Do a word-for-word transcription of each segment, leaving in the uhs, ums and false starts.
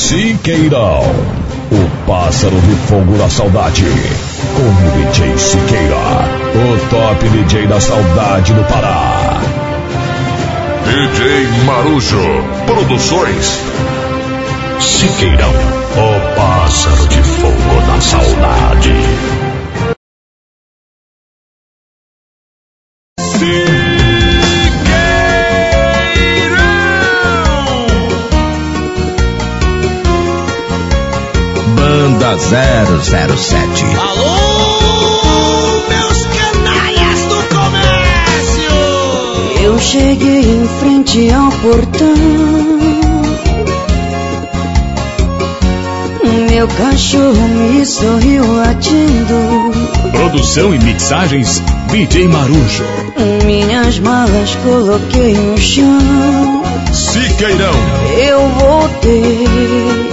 Siqueirão, o pássaro de fogo da saudade. Com o D J Siqueira, o top D J da saudade do Pará. D J Marujo Produções. Siqueirão, o pássaro de fogo da saudade. zero zero sete. Alô, meus canalhas do comércio! Eu cheguei em frente ao portão, meu cachorro me sorriu latindo. Produção e mixagens D J Marujo. Minhas malas coloquei no chão. Siqueirão, eu voltei.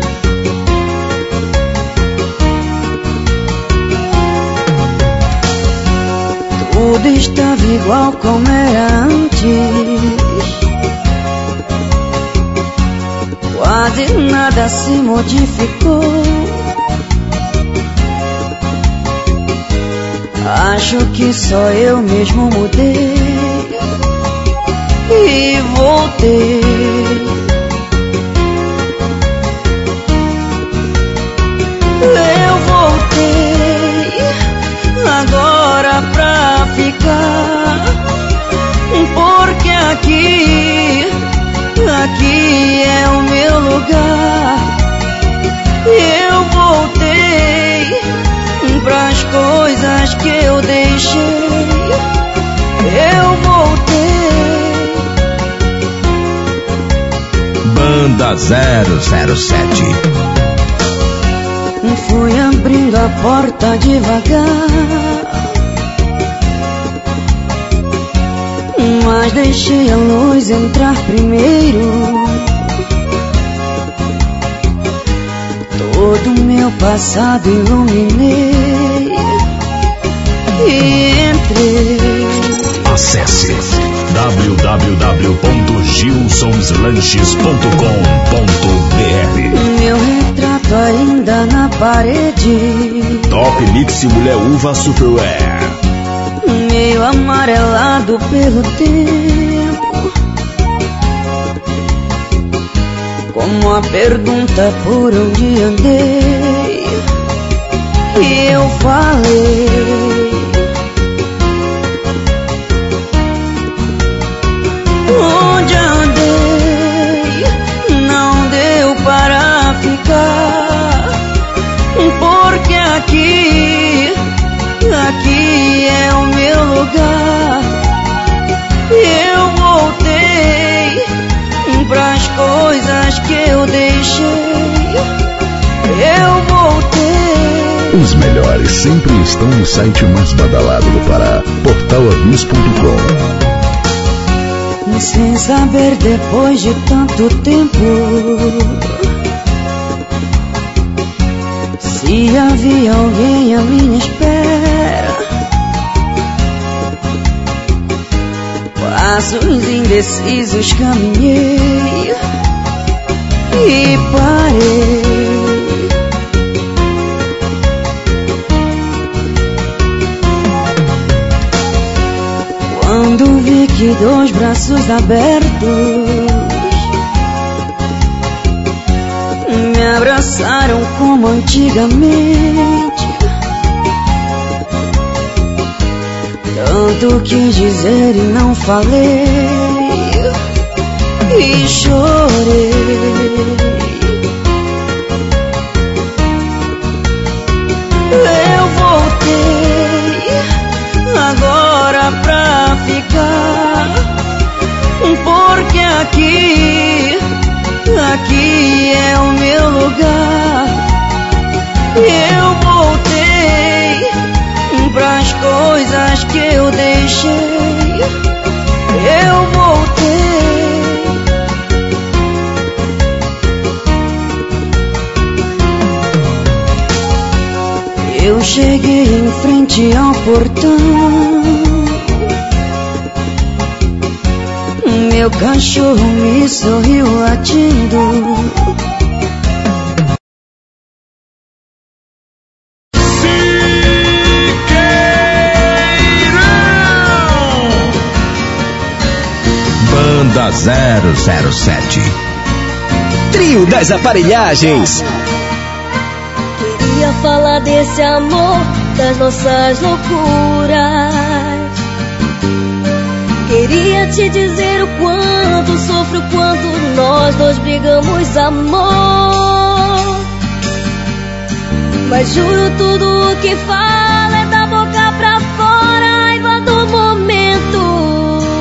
Tudo estava igual como era antes, quase nada se modificou. Acho que só eu mesmo mudei e voltei. Eu voltei agora pra ficar, porque aqui, aqui é o meu lugar. Eu voltei pras coisas que eu deixei. Eu voltei. Banda zero zero sete. Fui abrindo a porta devagar, mas deixei a luz entrar primeiro. Todo meu passado iluminei e entrei. Acesse w w w ponto gilsons lanches ponto com ponto b r. Meu retrato ainda na parede. Top Mix Mulher Uva Superwear. Meio amarelado pelo tempo, como a pergunta por onde andei. E eu falei, onde andei, não deu para ficar, porque aqui, aqui é o meu lugar. Eu voltei pras coisas que eu deixei. Eu voltei. Os melhores sempre estão no site mais badalado do Pará, portal avis ponto com. Sem saber depois de tanto tempo se havia alguém à minha espera. Passos indecisos caminhei e parei. Quando vi que dois braços abertos me abraçaram como antigamente, tanto quis dizer e não falei, e chorei. Eu voltei agora pra ficar, porque aqui, aqui é o meu lugar. Eu voltei pras coisas que eu deixei. Eu voltei. Eu cheguei em frente ao portão, meu cachorro me sorriu latindo. Banda zero zero sete. Trio das Aparelhagens. Queria falar desse amor, das nossas loucuras. Queria te dizer o quanto sofro quando nós dois brigamos, amor. Mas juro, tudo o que fala é da boca pra fora, a raiva do momento.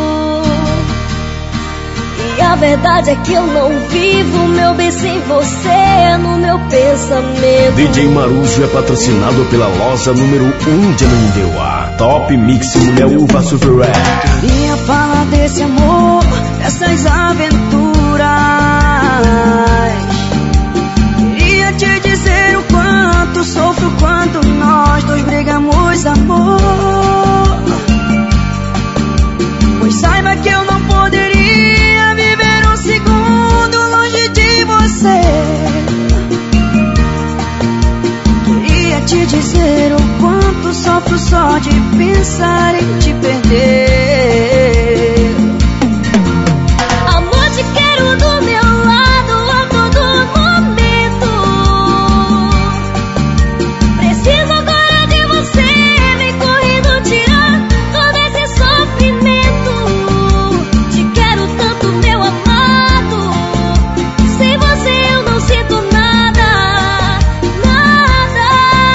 E a verdade é que eu não vivo, meu bem, sem você no meu pensamento. D J Marujo é patrocinado pela loja número um de Ananindeua. Top Mix Mulher Uva Super Rap. Queria falar desse amor, dessas aventuras. Queria te dizer o quanto sofro quando nós dois brigamos, amor. Pois saiba que eu não poderia viver um segundo longe de você. Queria te dizer o quanto sofro só de pensar em te perder. Amor, te quero do meu lado a todo momento. Preciso agora de você, vem correndo tirar todo esse sofrimento. Te quero tanto, meu amado, sem você eu não sinto nada, nada.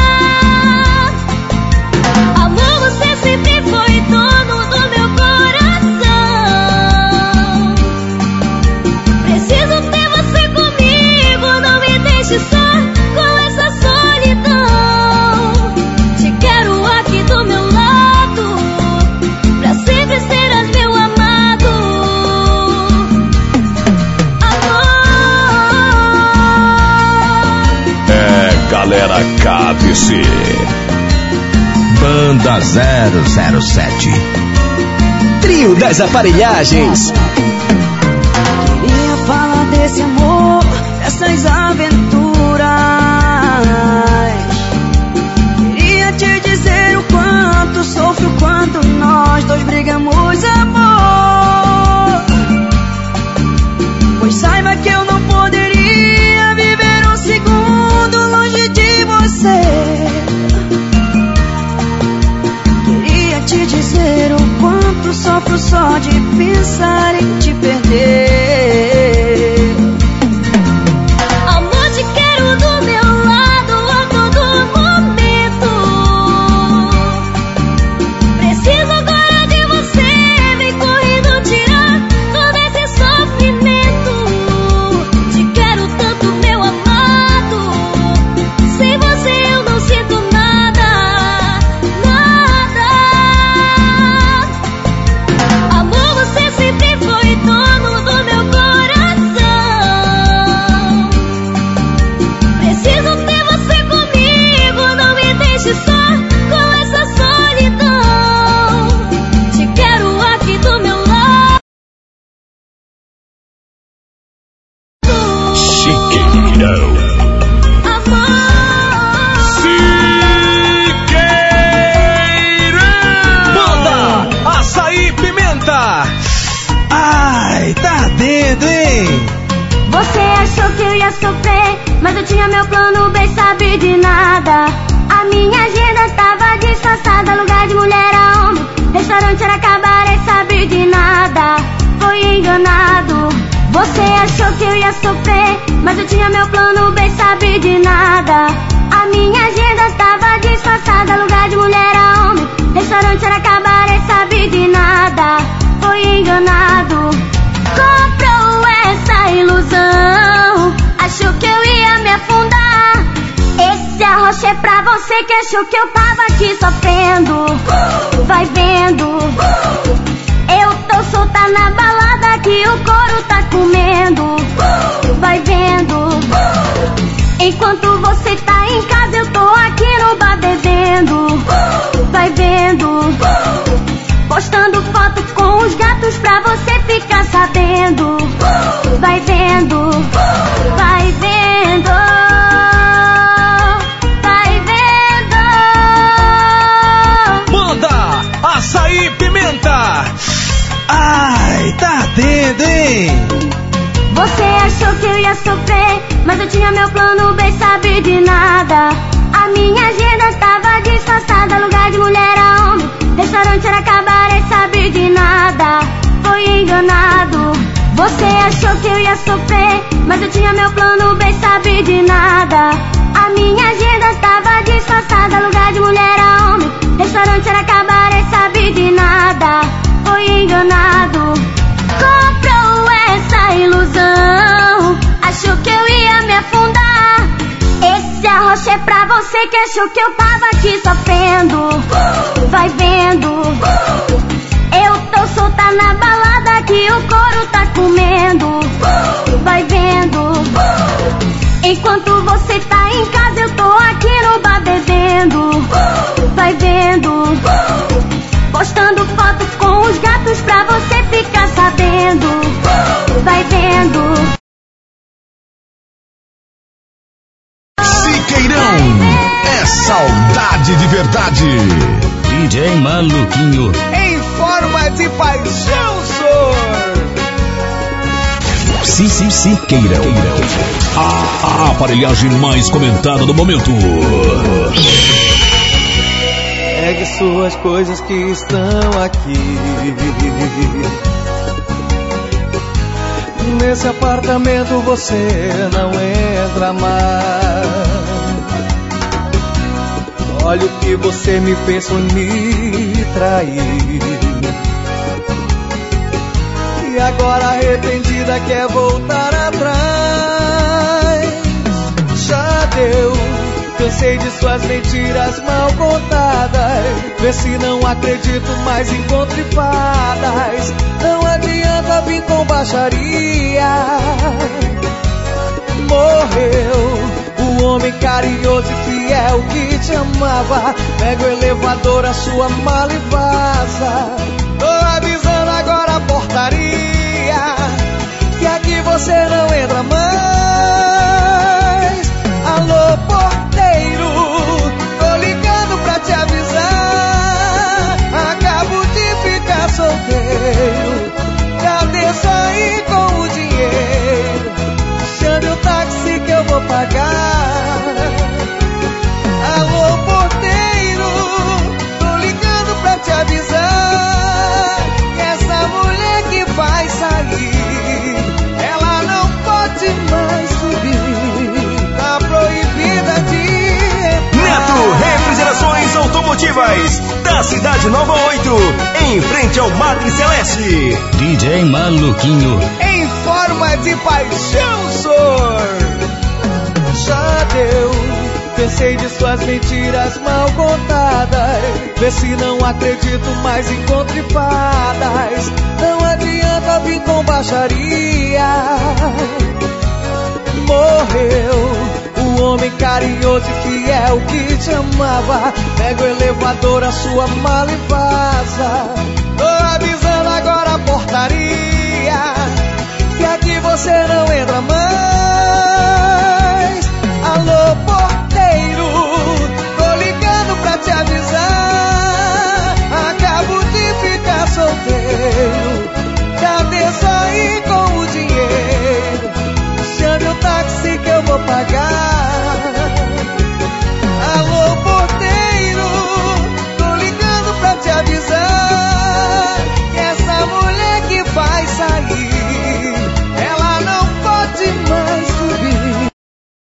Amor, você sempre foi dono do meu coração. Preciso ter você comigo, não me deixe só com essa solidão. Te quero aqui do meu lado, pra sempre serás meu amado. Amor. É, galera, cabe-se. Banda zero zero sete. Trio das Aparelhagens. Queria falar desse amor, dessas aventuras. Queria te dizer o quanto sofro quando nós dois brigamos, amor. Pois saiba que eu não poderia viver um segundo longe de você. Queria te dizer o quanto sofro só de pensar em te perder. Amor, te quero do meu lado a todo momento. Preciso agora de você, vem correndo tirar todo esse sofrimento. Te quero tanto, meu amado, sem você eu não sinto nada, nada. Amor, você sempre foi dono do meu coração. Preciso ter você comigo, não me deixe só com essa solidão. Te quero aqui do meu lado. Chiqueirão. Banda Açaí Pimenta. Ai, tá ardendo, hein? Você achou que eu ia sofrer, mas eu tinha meu plano bem, sabe de nada. A minha agenda tava disfarçada, lugar de mulher a homem, restaurante era cabaré, sabe de nada. Foi enganado. Você achou que eu ia sofrer, mas eu tinha meu plano bem, sabe de nada. A minha agenda tava disfarçada, lugar de mulher a homem, restaurante era cabaré, sabe de nada. Foi enganado. Comprou essa ilusão, achou que eu ia me afundar. Esse arrocha é pra você que achou que eu tava aqui sofrendo. Vai vendo, eu tô solta na balada que o couro tá comendo. Vai vendo, enquanto você tá em casa eu tô aqui no bar bebendo. Vai vendo, postando foto com os gatos pra você ficar sabendo. Vai vendo, vai vendo, vai vendo. Manda Açaí Pimenta. Ai, tá ardendo, hein? Você achou que eu ia sofrer, mas eu tinha meu plano bem, sabe de nada. A minha agenda tava disfarçada, lugar de mulher a homem, restaurante era cabaré, sabe de nada. Foi enganado. Você achou que eu ia sofrer, mas eu tinha meu plano bem, sabe de nada. A minha agenda tava disfarçada, lugar de mulher a homem, restaurante era cabaré, sabe de nada. Foi enganado. Comprou essa ilusão, achou que eu ia me afundar. Esse arrocha é pra você que achou que eu tava aqui sofrendo. Vai vendo, eu tô solta na balada que o couro tá comendo. Vai vendo, enquanto você tá em casa eu tô aqui no bar bebendo. Vai vendo, postando fotos com os gatos pra você ficar sabendo. Vai vendo. Siqueirão é saudade de verdade. D J Maluquinho. Em forma de paixão, senhor. Sim, sim, Siqueirão. A, a aparelhagem mais comentada do momento. Pegue suas coisas que estão aqui. Nesse apartamento você não entra mais. Olha o que você me fez, foi me trair. E agora arrependida quer voltar atrás. Já deu, cansei de suas mentiras mal contadas. Vê se não acredito mais, encontre fadas. Não adianta vir com baixaria. Morreu o homem carinhoso e fiel que te amava. Pega o elevador, a sua mala e vaza. Tô avisando agora a portaria, que aqui você não entra mais. Alô, porteiro, tô ligando pra te avisar. Acabo de ficar solteiro. Cadê sair com o dinheiro? Chame o táxi que eu vou pagar. Alô, porteiro, tô ligando pra te avisar que essa mulher que vai sair, ela não pode mais subir. Tá proibida de entrar. Neto Refrigerações Automotivas, da Cidade Nova oito, em frente ao Madre Celeste. D J Maluquinho. Em forma de paixão, senhor. Já deu, cansei de suas mentiras mal contadas. Vê se não acredito mais, encontre fadas. Não adianta vir com baixaria. Morreu o homem carinhoso e fiel que te amava. Pega o elevador, a sua mala e vaza. Tô avisando agora a portaria, que aqui você não entra mais. Alô, porteiro, tô ligando pra te avisar. Acabo de ficar solteiro. Cadê sair com o dinheiro? Chame o táxi que eu vou pagar. Alô, porteiro, tô ligando pra te avisar que essa mulher que vai sair, ela não pode mais subir.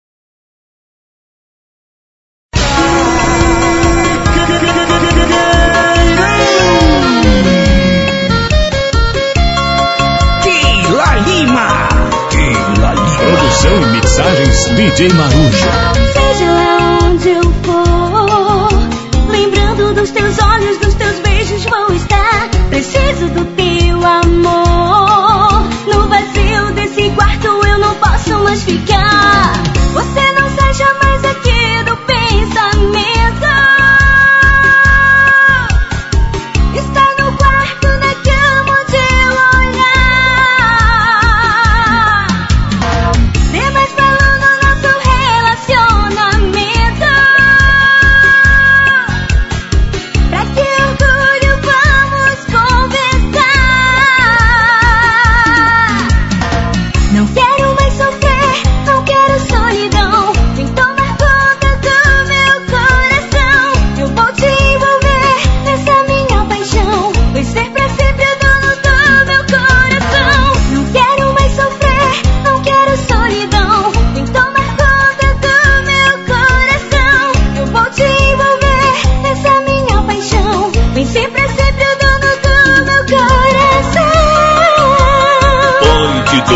Keila Lima. Keila Lima. Produção e mixagens D J Marujo. Seja onde eu for, lembrando dos teus olhos, dos teus beijos vou estar. Preciso do teu amor. No vazio desse quarto eu não posso mais ficar. Você não sai jamais aqui do pensamento. Está no quarto, na cama onde eu olhar. Dê mais valor no nosso relacionamento.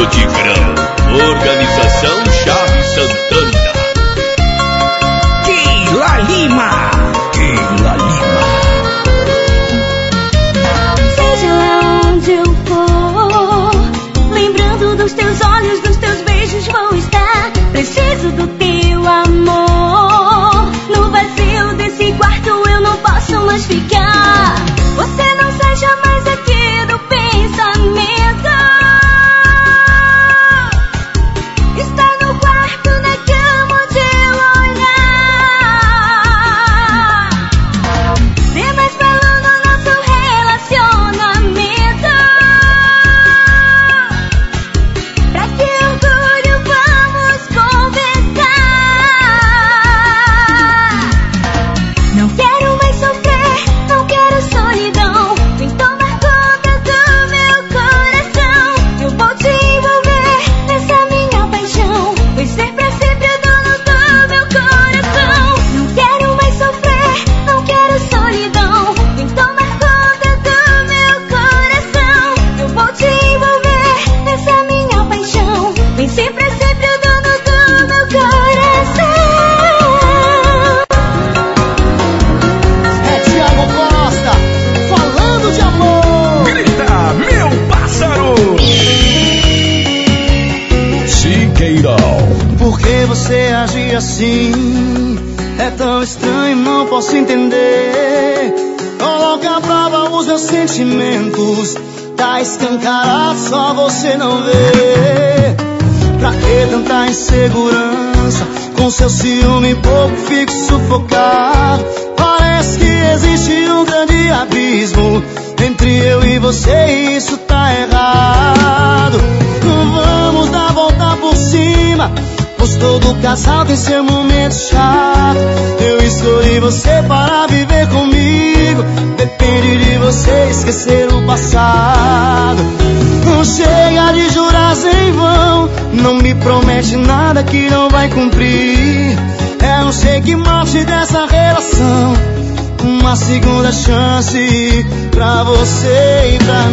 do Tigrão. Organização Chave Santana. Keila Lima. Keila Lima. Seja lá onde eu for, lembrando dos teus olhos, dos teus beijos vou estar. Preciso do teu amor. No vazio desse quarto eu não posso mais ficar. Você não sai jamais aqui do pensamento. Está no quarto, na cama onde eu olhar. Dê mais valor no nosso relacionamento. Pra que orgulho vamos conversar. Não quero mais sofrer, não quero solidão. Vem tomar conta do meu coração. Eu vou te envolver nessa minha paixão. Vai ser pra sempre o dono do meu coração. Não quero mais sofrer, não quero solidão. Vem tomar conta do meu coração. Eu vou te envolver nessa minha paixão. Vem ser pra sempre o dono do meu coração. É Thiago Costa, falando de amor. Grita, meu pássaro. Siqueirão. Por que você age assim? É tão estranho, não posso entender. Coloca à prova os meus sentimentos. Tá escancarado, só você não vê. Pra que tanta insegurança? Com seu ciúme pouco fico sufocado. Parece que existe um grande abismo entre eu e você, e isso tá errado. Vamos dar a volta por cima, pois todo casal tem seu momento chato. Eu escolhi você para viver comigo. Depende de você esquecer o passado. Não chega de jurar em vão. Não me promete nada que não vai cumprir. É um cheque mate dessa relação. Uma segunda chance pra você e pra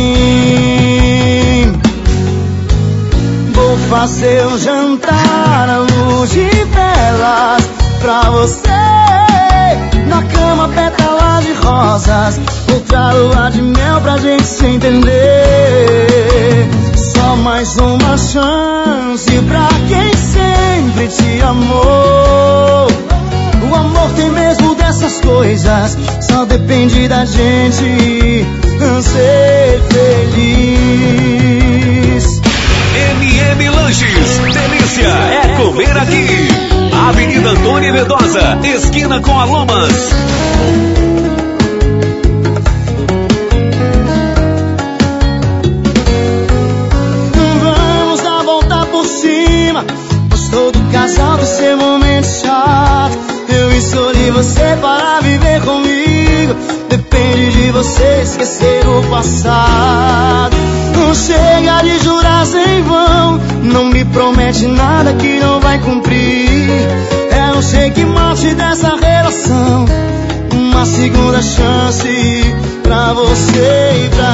mim. Vou fazer um jantar à luz de velas pra você. Na cama pétalas de rosas, outra lua de mel pra gente se entender. Só mais uma chance pra quem sempre te amou. O amor tem mesmo dessas coisas, só depende da gente ser feliz. M M Lanches, delícia é comer aqui. Avenida Antônio Vedosa, esquina com Alomas. Vamos dar a volta por cima, pois todo casal tem seu momento chato. Eu escolhi você para viver comigo. Depende de você esquecer o passado. Não chega de jurar em vão. Não me promete nada que não vai cumprir. É um cheque mate dessa relação. Uma segunda chance pra você e pra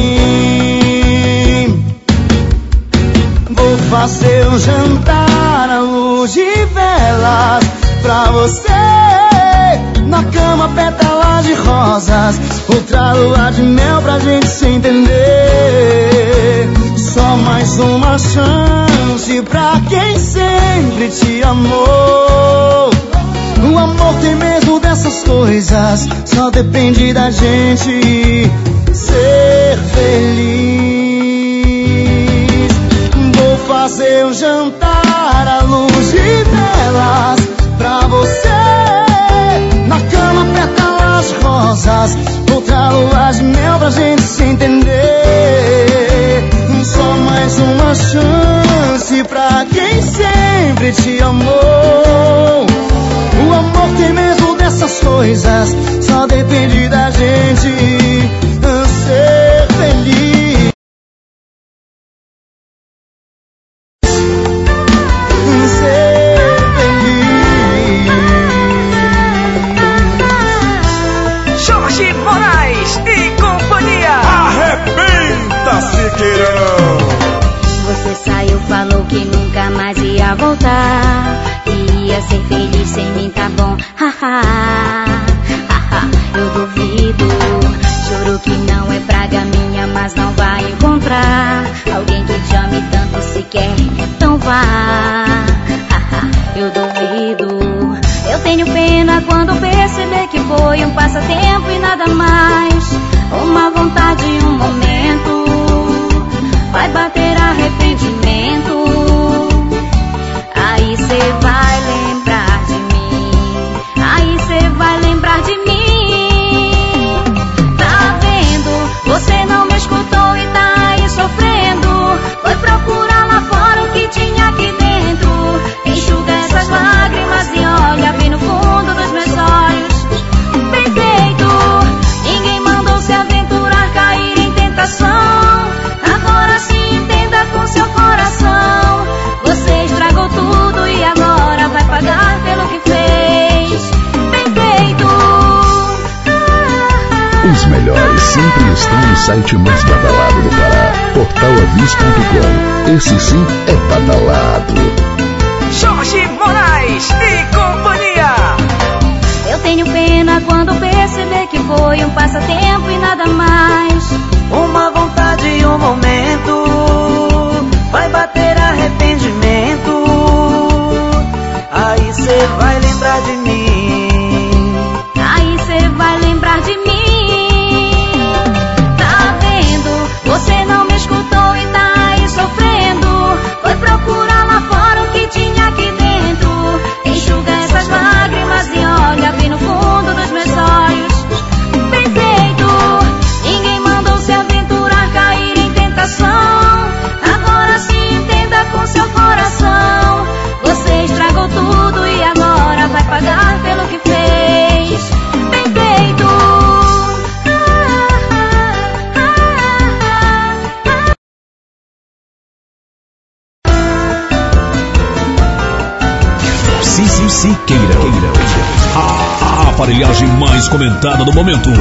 mim. Vou fazer um jantar à luz de velas pra você. Na cama pétalas de rosas, outra lua de mel pra gente se entender. Só mais uma chance pra quem sempre te amou. O amor tem mesmo dessas coisas, só depende da gente ser feliz. Vou fazer um jantar à luz de velas pra você. Na cama pétalas de rosas, outra lua de mel pra gente se entender. Só mais uma chance pra quem sempre te amou. O amor tem mesmo dessas coisas, só depende da gente ser feliz. Siqueirão. Você você saiu, falou que nunca mais ia voltar, que ia ser feliz sem mim, tá bom, haha, haha, eu duvido. Juro que não é praga minha, mas não vai encontrar alguém que te ame tanto se quer, então vá, haha, eu duvido. Eu tenho pena quando perceber que foi um passatempo e nada mais, uma vontade e um momento, vai bater arrependimento, aí cê vai lembrar de mim, aí cê vai lembrar de mim. Tá vendo? Você não me escutou e tá aí sofrendo, foi procurar lá fora o que tinha aqui dentro, enxuga essas lágrimas e olha bem no fundo dos meus olhos. Bem feito, ninguém mandou se aventurar, cair em tentação, agora se entenda com seu coração, você estragou tudo e agora vai pagar pelo que fez. Bem feito. Os melhores sempre estão no site mais badalado do Pará, portal avis ponto com. Esse sim é badalado. Jorge Moraes e companhia. Eu tenho pena quando perceber que foi um passatempo e nada mais, uma vontade e um momento, vai bater arrependimento, aí cê vai lembrar de mim, aí cê vai lembrar de mim. Tá vendo? Você não me escutou e tá aí sofrendo, foi procurar lá fora o que tinha aqui dentro, enxuga essas lágrimas e olha bem no fundo dos meus olhos. Bem feito, ninguém mandou se aventurar, cair em tentação, agora se entenda com seu coração, você estragou tudo e agora vai pagar pelo que fez. Bem feito. Cici Siqueira, a, a aparelhagem mais comentada do momento.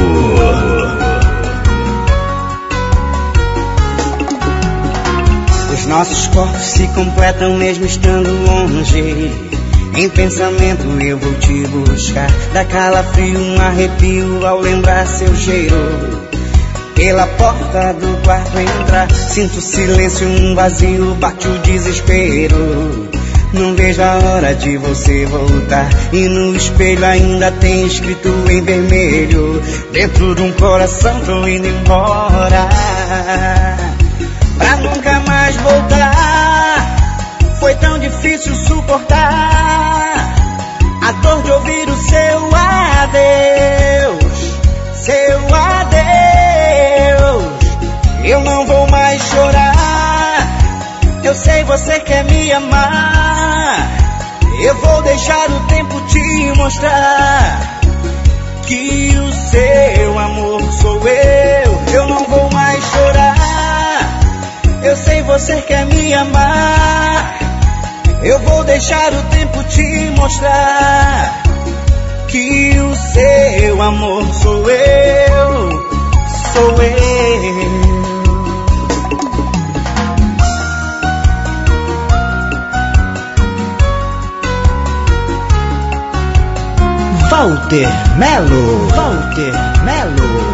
Os nossos corpos se completam mesmo estando longe, em pensamento eu vou te buscar, dá calafrio, um arrepio ao lembrar seu cheiro. Pela porta do quarto entrar, sinto silêncio, um vazio, bate o desespero. Não vejo a hora de você voltar, e no espelho ainda tem escrito em vermelho, dentro de um coração tô indo embora, pra nunca mais voltar. Foi tão difícil suportar a dor de ouvir o seu adeus, seu adeus. Eu não vou mais chorar, eu sei você quer me amar, eu vou deixar o tempo te mostrar que o seu amor sou eu. Eu não vou mais chorar, eu sei você quer me amar, eu vou deixar o tempo te mostrar que o seu amor sou eu, sou eu. Walter Melo, Walter Melo.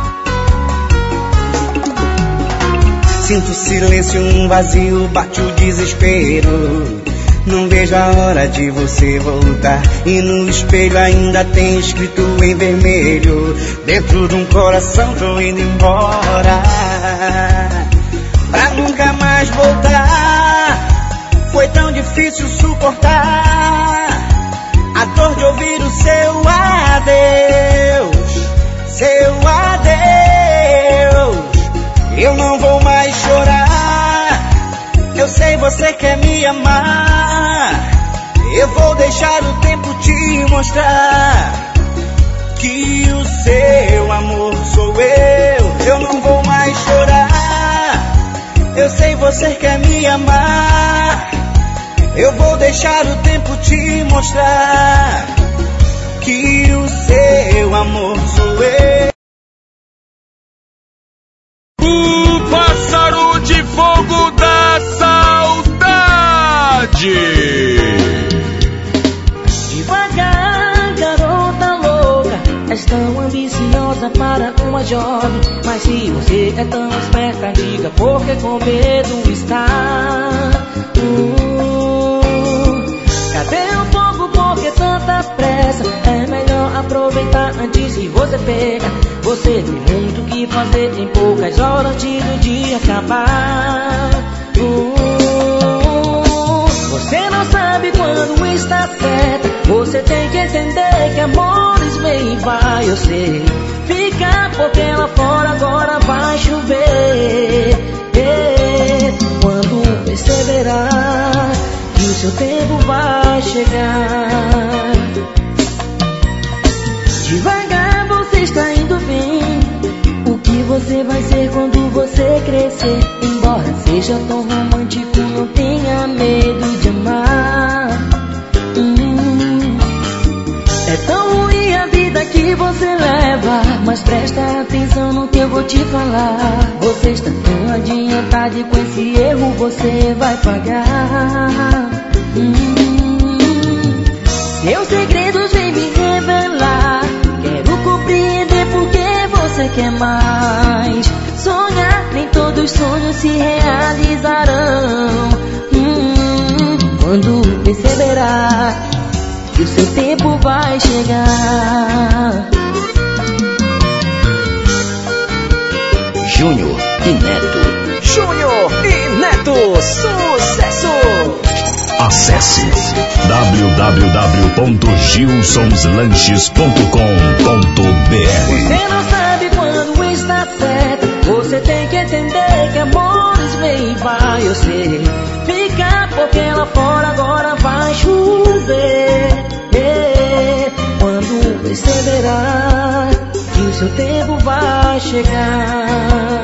Sinto silêncio, um vazio, bate o desespero. Não vejo a hora de você voltar, e no espelho ainda tem escrito em vermelho, dentro de um coração tô indo embora, pra nunca mais voltar. Foi tão difícil suportar a dor de ouvir o seu adeus, seu adeus. Eu não vou mais chorar, eu sei você quer me amar, eu vou deixar o tempo te mostrar que o seu amor sou eu. Eu não vou mais chorar, eu sei você quer me amar, eu vou deixar o tempo te mostrar que o seu amor sou eu. O pássaro de fogo da saudade. Saudade. Devagar, garota louca, és tão ambiciosa para uma jovem. Mas se você é tão esperta, diga por que com medo está. hum, Cadê um pouco, por que tanta pressa? É melhor aproveitar antes que você pega. Você tem muito o que fazer em poucas horas antes do dia acabar. hum, Você não sabe quando está certa. Você tem que entender que amores vem e vai. Eu sei, fica porque lá fora agora vai chover. é, Quando perceberá que o seu tempo vai chegar. Devagar você está indo bem. O que você vai ser quando você crescer? Embora seja tão romântico, não tenha medo de amar. hum, É tão ruim a vida que você leva, mas presta atenção no que eu vou te falar. Você está tão adiantado e com esse erro você vai pagar. hum, Seus segredos vem me revelar. Quero compreender porque você quer mais. Sonhar, nem todos os sonhos se realizarão. hum, Quando perceberá que o seu tempo vai chegar. Júnior e Neto. Júnior e Neto, sucesso! Acesse w w w ponto gilsons lanches ponto com ponto b r. Você não sabe quando está certo. Você tem que entender que amores vem e vai. Eu sei, fica porque lá fora agora vai chover. é, Quando perceberá que o seu tempo vai chegar.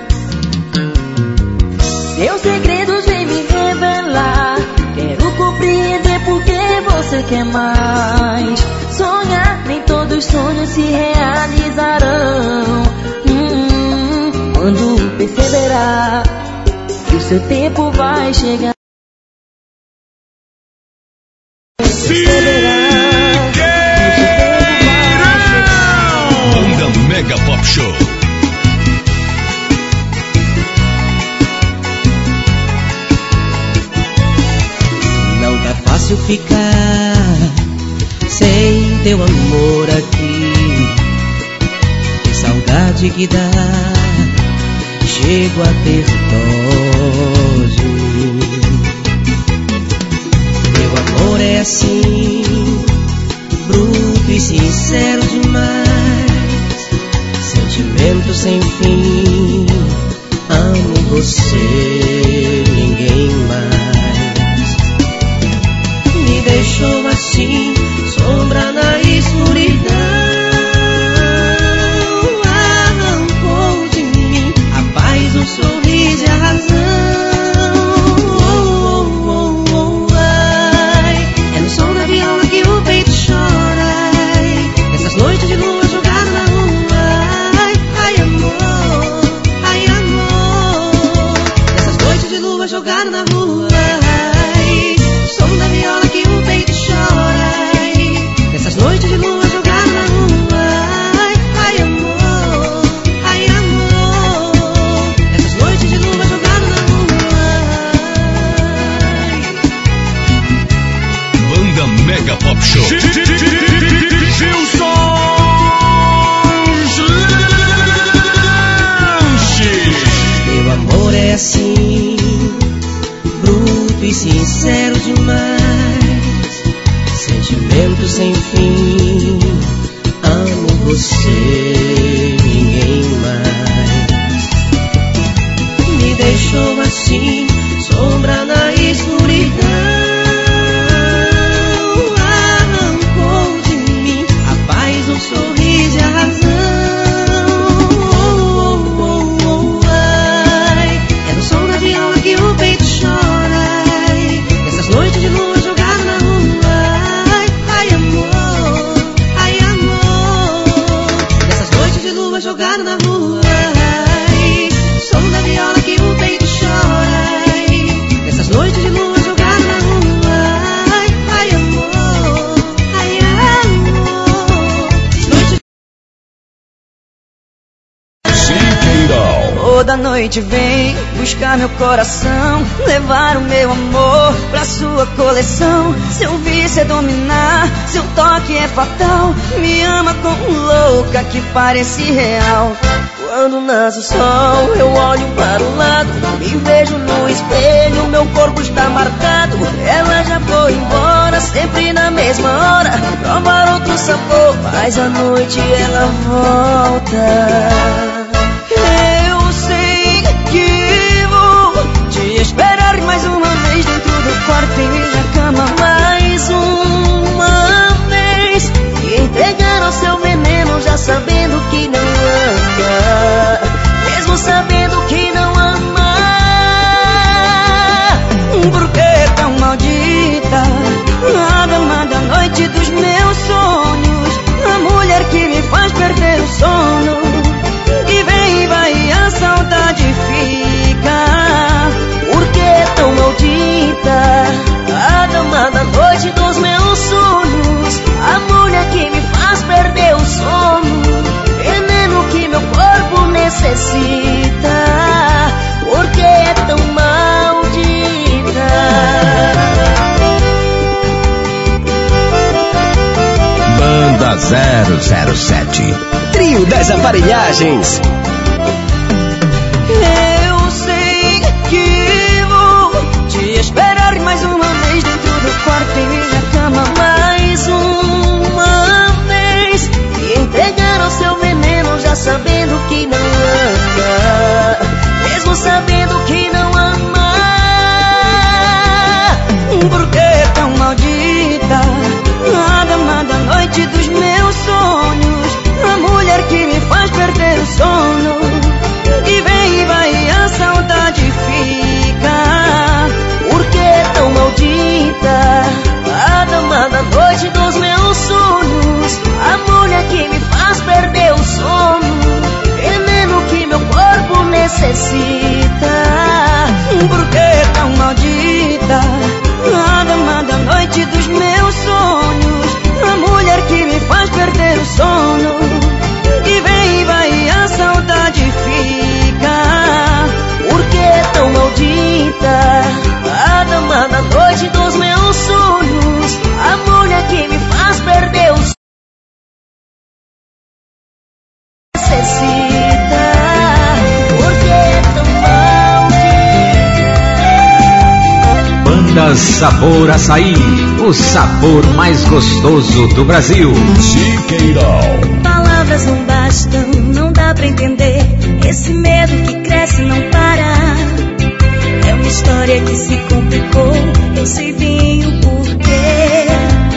Seus segredos vem me revelar. Quero compreender porque você quer mais. Sonhar, nem todos os sonhos se realizarão. hum, Quando perceberá que o seu tempo vai chegar. Perceberá que o seu tempo vai chegar. Banda Mega Pop Show. Não tá fácil ficar sem teu amor aqui. Que saudade que dá, chego a ter dose. Teu amor é assim, bruto e sincero demais. Sentimento sem fim, amo você, ninguém mais. Me deixou assim, sombra na escuridão. Arrancou de mim a paz, o sorriso e a razão. oh, oh, oh, oh, ai. É no som da viola que o peito chora. Ai. Nessas noites de lua jogada na rua. Ai, ai amor, ai amor. Nessas noites de lua jogada na rua. Ai. Som da viola que o peito chora. Ai. Nessas noites de lua jogada na rua. Ai, ai amor, ai amor. Nessas noites de lua jogada na rua. Ai. Banda Mega Pop Show. Gilsons Lanches. Meu amor é assim, bruto e sincero demais. Sentimento sem fim, amo você, ninguém mais. Me deixou assim, sombra na escuridão. Arrancou de mim a paz, o sorriso e a razão. oh, oh, oh, oh, ai. É no som da viola que o peito chora. Ai. Nessas noites de lua jogada na rua. Ai, ai amor, ai amor. Nessas noites de lua jogada na rua. Ai. Som da viola que o peito chora. Toda noite vem buscar meu coração, levar o meu amor pra sua coleção. Seu vício é dominar, seu toque é fatal, me ama como louca que parece real. Quando nasce o sol, eu olho para o lado, me vejo no espelho, meu corpo está marcado. Ela já foi embora, sempre na mesma hora, provar outro sabor, mas à noite ela volta. Eu sei que vou te esperar mais uma vez dentro do quarto e na cama mais uma vez, e entregar ao seu veneno já sabendo que não ama, mesmo sabendo que não ama. Por que tão maldita, a dama da noite dos meus sonhos, a mulher que me faz perder o sono, e vem e vai a saudade fica. Por que tão maldita, a dama da noite dos meus sonhos, a mulher que me faz perder o sono, veneno que meu corpo necessita. Por que é tão maldita? Banda zero zero sete, Trio das Aparelhagens. Eu sei que vou te esperar mais uma vez dentro do quarto e na cama mais uma vez, e entregar ao seu veneno já sabendo que não ama, mesmo sabendo que não ama. Por que tão maldita, a dama da noite dos meus sonhos, a mulher que me faz perder o sono, e vem e vai a saudade fica. Por que tão maldita, a dama da noite dos meus sonhos, a mulher que me faz perder o sono, veneno que meu corpo necessita. Por que tão maldita, a dama da noite dos meus sonhos, a mulher que me faz perder o sono, e vem e vai a saudade fica. Por que tão maldita, a dama da noite dos meus sonhos, a mulher que me faz perder o sono, necessita. Por que tão maldita? Banda Sabor Açaí, o sabor mais gostoso do Brasil. Siqueirão. Palavras não bastam, não dá pra entender. Esse medo que cresce e não para. É uma história que se complicou, eu sei bem o porquê.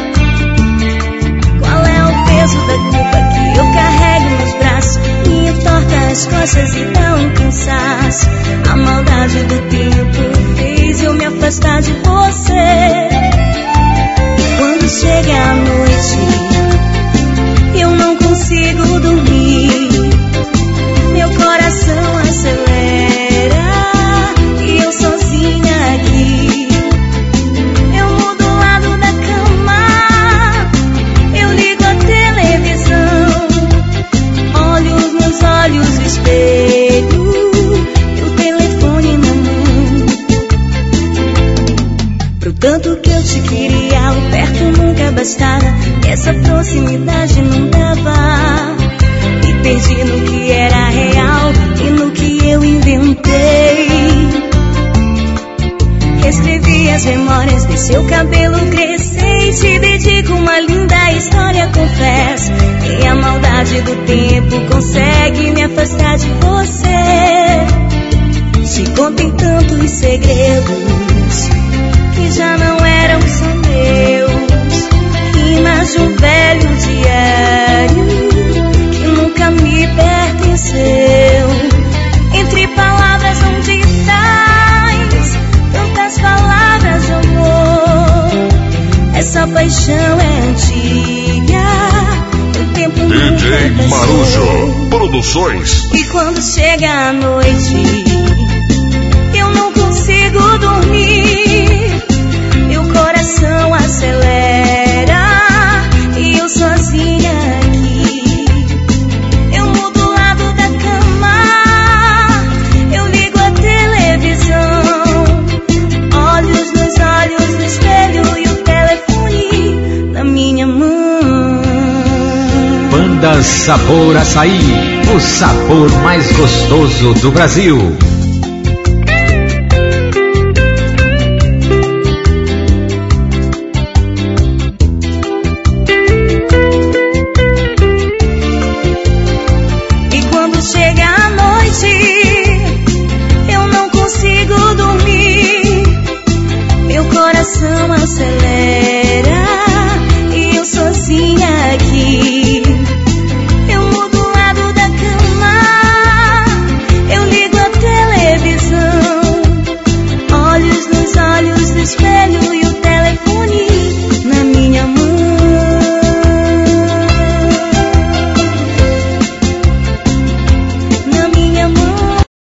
Qual é o peso da culpa que eu carrego nos braços? Me entorta as costas e dá um cansaço. A maldade do tempo fez eu me afastar de você. Quando chega a noite, eu não consigo dormir. Meu coração acelera e eu sozinha aqui. Eu mudo o lado da cama, eu ligo a televisão, olho nos olhos do espelho e o telefone na mão. Pro tanto que eu te queria, o perto nunca bastava, essa proximidade não dava. Me perdi no que era real e no que eu inventei. Reescrevi as memórias de seu cabelo crescer e te dedico uma linda história, confesso. E a maldade do tempo consegue me afastar de você. Te contei tantos segredos que já não eram só meus, rimas de um velho diário que nunca me pertenceu. Entre palavras não ditas, tantas palavras de amor, essa paixão é antiga, o tempo D J nunca Marujo Produções. E quando chega a noite, eu não consigo dormir, meu coração acelera e eu sozinha aqui. Eu mudo o lado da cama, Manhã Sabor Açaí, o sabor mais gostoso do Brasil. E quando chega a noite, eu não consigo dormir. Meu coração acelera e eu sozinha aqui. Eu mudo o lado da cama, eu ligo a televisão, olhos nos olhos do espelho e o telefone na minha mão. Na minha mão.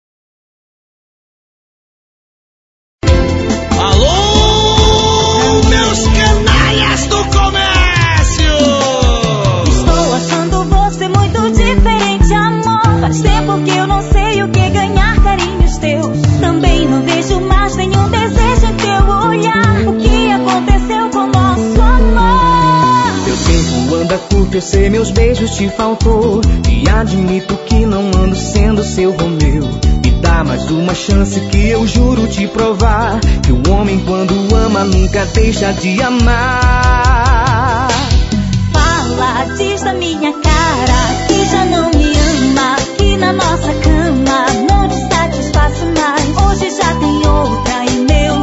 Alô, meus canalhas do comércio! Estou achando você muito diferente, amor. Faz tempo que eu não sei o que ganhar carinhos teus. Também não vejo mais nenhum desejo em teu olhar. O que aconteceu com nosso amor? Meu tempo anda curto, eu sei meus beijos te faltou. E admito que não ando sendo seu Romeu. Me dá mais uma chance que eu juro te provar que o homem quando ama nunca deixa de amar. Fala, diz da minha cara que já não me ama, que na nossa cama não te satisfaço mais. Hoje já tem outra em meu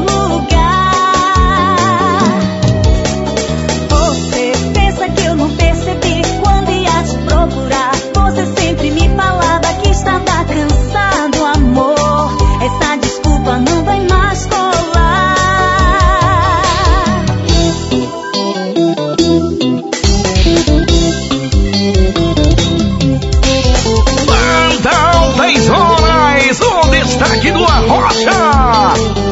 lugar. Você pensa que eu não percebi quando ia te procurar? Você sempre me falava que estava cansado, amor. Essa desculpa não vai mais colar. Plantão dez horas, o destaque do Arrocha.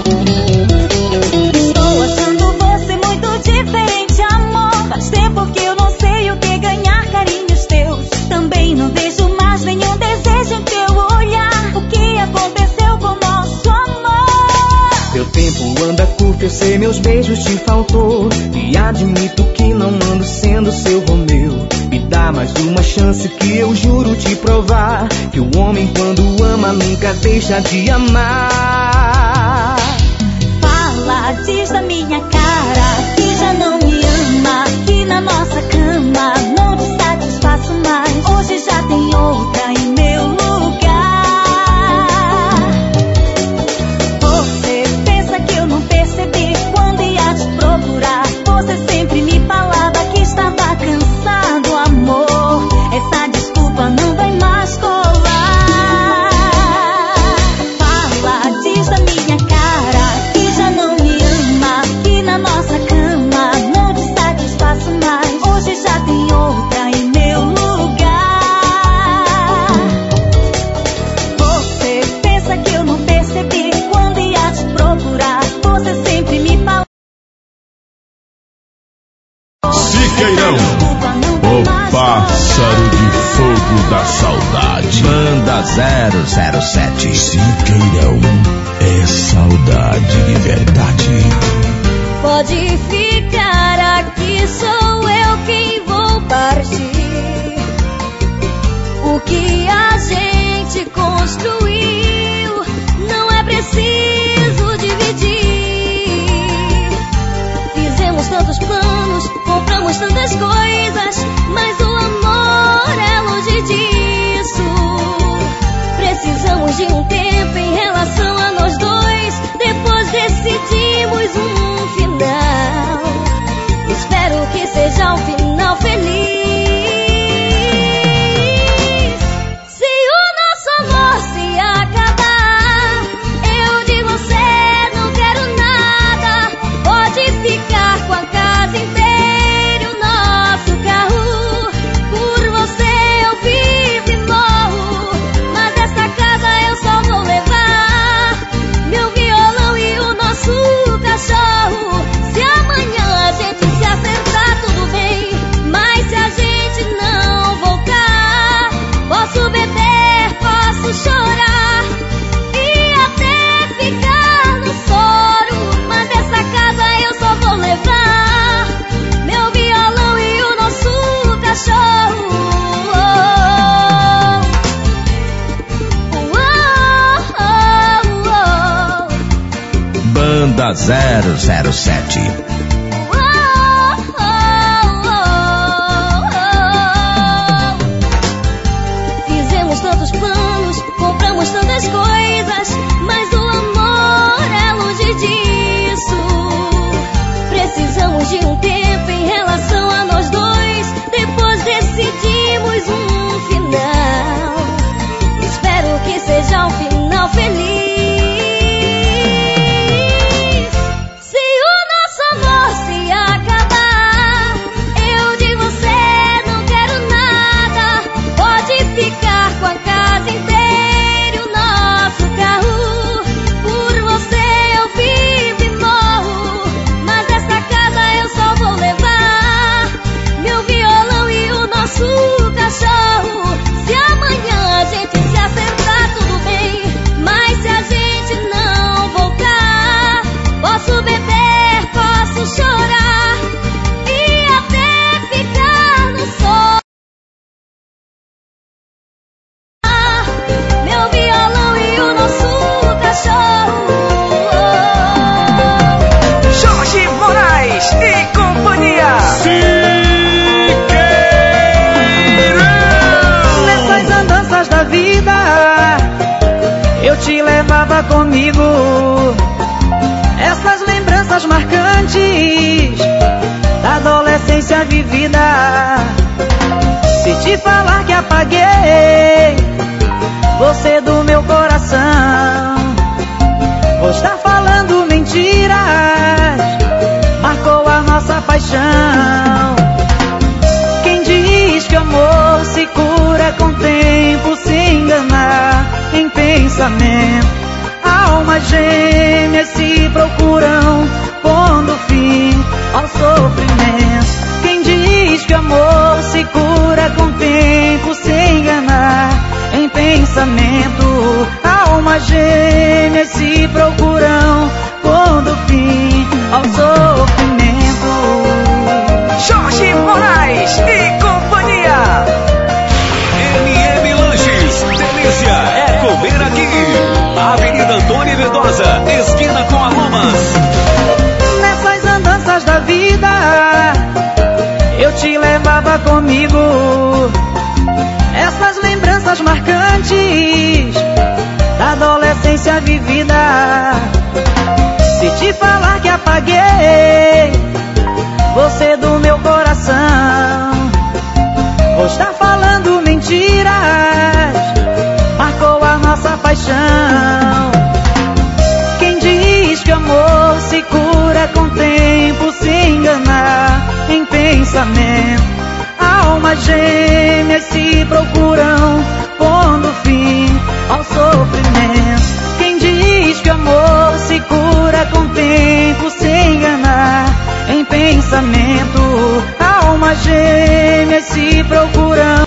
Estou achando você muito diferente, amor. Faz tempo que eu não sei o que ganhar carinhos teus. Também não vejo mais nenhum desejo em teu olhar. O que aconteceu com nosso amor? Meu tempo anda curto, eu sei meus beijos te faltou. E admito que não ando sendo seu Romeu. Me dá mais uma chance que eu juro te provar que o homem quando ama nunca deixa de amar. Fala, diz da minha cara que já não me ama, que na nossa cama não te satisfaço mais. Hoje já tem outra em meu lugar. Você pensa que eu não percebi quando ia te procurar? Você sempre me falava que estava cansado, amor. Essa desculpa não vai mais colar. Fala, diz da minha cara que já não me ama, que na nossa cama não te satisfaço mais. Hoje já tem outra em meu lugar. Você pensa que eu não percebi quando ia te procurar? Você sempre me falava. Siqueirão, o pássaro de fogo da saudade. Banda zero zero sete. Siqueirão é saudade de verdade. Pode ficar aqui, sou eu quem vou partir. O que a gente construiu não é preciso dividir. Fizemos tantos planos, compramos tantas coisas, mas o amor é longe disso. Precisamos de um tempo em relação a nós dois, depois decidimos um final. Espero que seja um final feliz. Se o nosso amor se acabar, eu de você não quero nada. Pode ficar com a casa inteira e o nosso carro. Por você eu vivo e morro, mas essa casa eu só vou levar meu violão e o nosso Banda zero zero sete. Fizemos tantos planos, compramos tantas coisas, mas o amor é longe disso. Precisamos de um tempo em relação a nós dois, depois decidimos um final. Espero que seja um final feliz. Se o nosso amor se acabar, eu de você não quero nada. Pode ficar com a casa inteira e o nosso carro. Por você eu vivo e morro, mas essa casa eu só vou levar meu violão e o nosso cachorro. Se amanhã a gente se acertar, tudo bem, mas se a gente não voltar, posso beber, posso chorar e até ficar no sol. Meu violão e o nosso cachorro. Jorge Moraes e companhia. Nessas andanças da vida, eu te levava comigo. Essas lembranças marcantes da adolescência vivida. Se te falar que apaguei você do meu coração, vou estar falando mentiras. Marcou a nossa paixão. Quem diz que amor se cura com tempo, se enganar em pensamento. Almas gêmeas se procuram, pondo fim ao sofrimento. Quem diz que amor se cura com tempo, se enganar em pensamento. Almas gêmeas se procuram, pondo fim ao sofrimento. Jorge Moraes e companhia. M M Lanches, delícia é comer aqui. Avenida Antônio Vedosa, esquina com a Lomas. Nessas andanças da vida, eu te levava comigo. Essas lembranças marcantes da adolescência vivida. Se te falar que apaguei você do meu coração, vou estar falando mentiras. Marcou a nossa paixão. Quem diz que amor se cura com tempo, se enganar em pensamento. Almas gêmeas se procuram, pondo fim ao sofrimento. Quem diz que amor se cura com tempo, se enganar em pensamento. Almas gêmeas se procuram.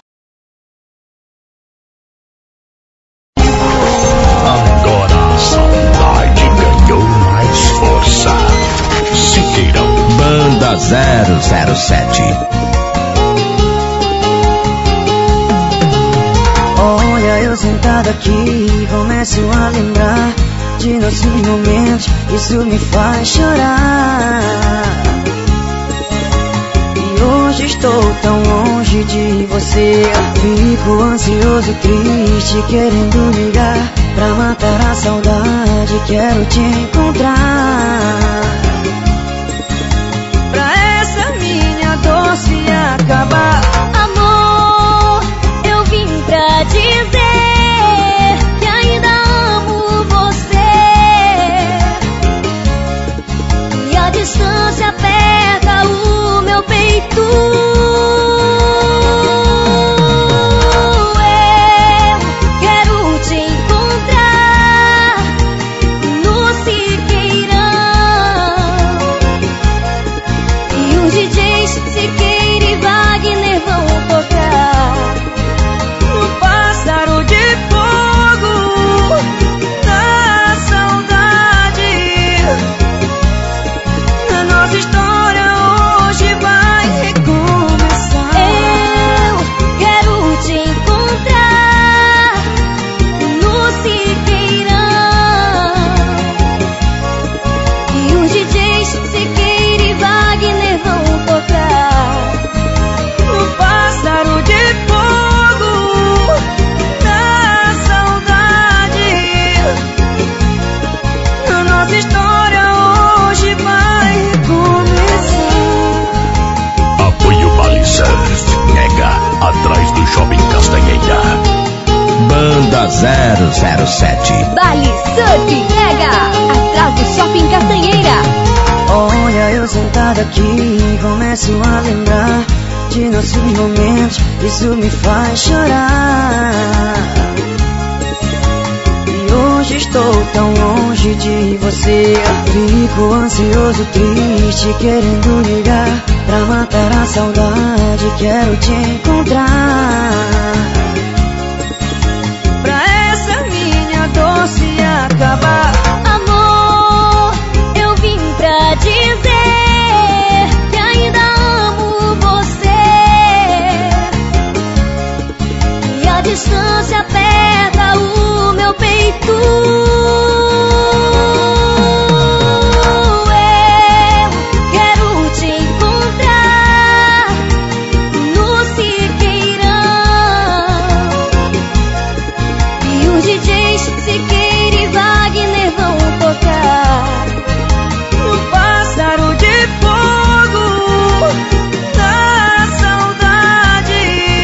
Agora a saudade ganhou mais força. Siqueirão. Banda zero zero sete. Olha eu sentado aqui, começo a lembrar de nossos momentos. Isso me faz chorar. E hoje estou tão longe de você. Fico ansioso e triste, querendo ligar pra matar a saudade. Quero te encontrar, pra essa minha dor se acabar. Amor, eu vim pra dizer que ainda amo você. E a distância aperta o meu peito. Eu quero te encontrar no Siqueirão. E os D Js Siqueira e Wagner vão tocar No pássaro de fogo da saudade. A nossa história hoje vai recomeçar. zero zero sete. Baile Surf Mega, atrás do Shopping Castanheira. Olha eu sentado aqui, começo a lembrar de nossos momentos, isso me faz chorar. E hoje estou tão longe de você, fico ansioso, triste, querendo ligar pra matar a saudade, quero te encontrar. Pra essa minha dor se acabar. Amor, eu vim pra dizer que ainda amo você, e a distância aperta o meu peito. Eu quero te encontrar no Siqueirão, e os D Js Siqueira e Wagner vão tocar No pássaro de fogo da saudade.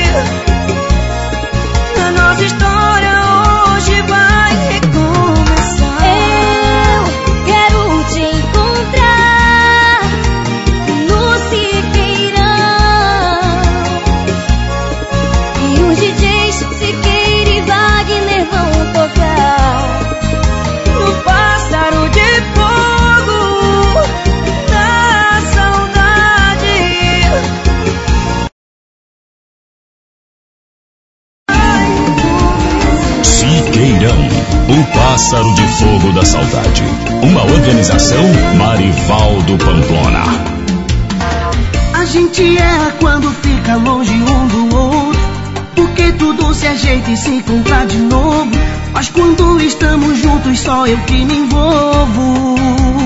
A nossa história hoje vai recomeçar. Eu quero te encontrar no Siqueirão, e os D Js Siqueira e Wagner vão tocar No pássaro de fogo da saudade. Siqueirão, o pássaro de fogo da saudade. Uma organização Marivaldo Pamplona. A gente erra quando fica longe um do outro, porque tudo se ajeita e se encontra de novo. Mas quando estamos juntos só eu que me envolvo.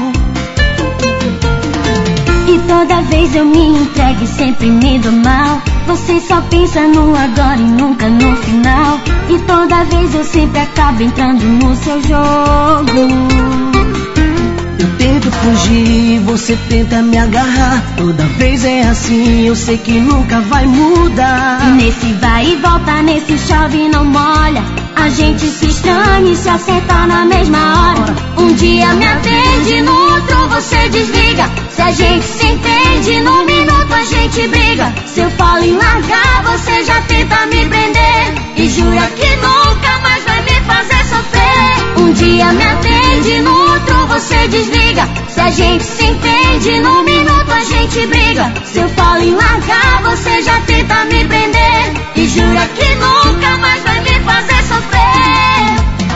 E toda vez eu me entrego e sempre me dou mal. Você só pensa no agora e nunca no final, e toda vez eu sempre acabo entrando no seu jogo. Eu tento fugir, você tenta me agarrar. Toda vez é assim, eu sei que nunca vai mudar. Nesse vai e volta, nesse chove e não molha, a gente se estranha e se acerta na mesma hora. Um dia me atende, no outro você desliga. Se a gente se entende, num minuto a gente briga. Se eu falo em largar, você já tenta me prender, e jura que nunca mais vai me fazer sofrer. Um dia me atende, no outro você desliga. Se a gente se entende, num minuto a gente briga. Se eu falo em largar, você já tenta me prender, e jura que nunca mais vai me fazer sofrer.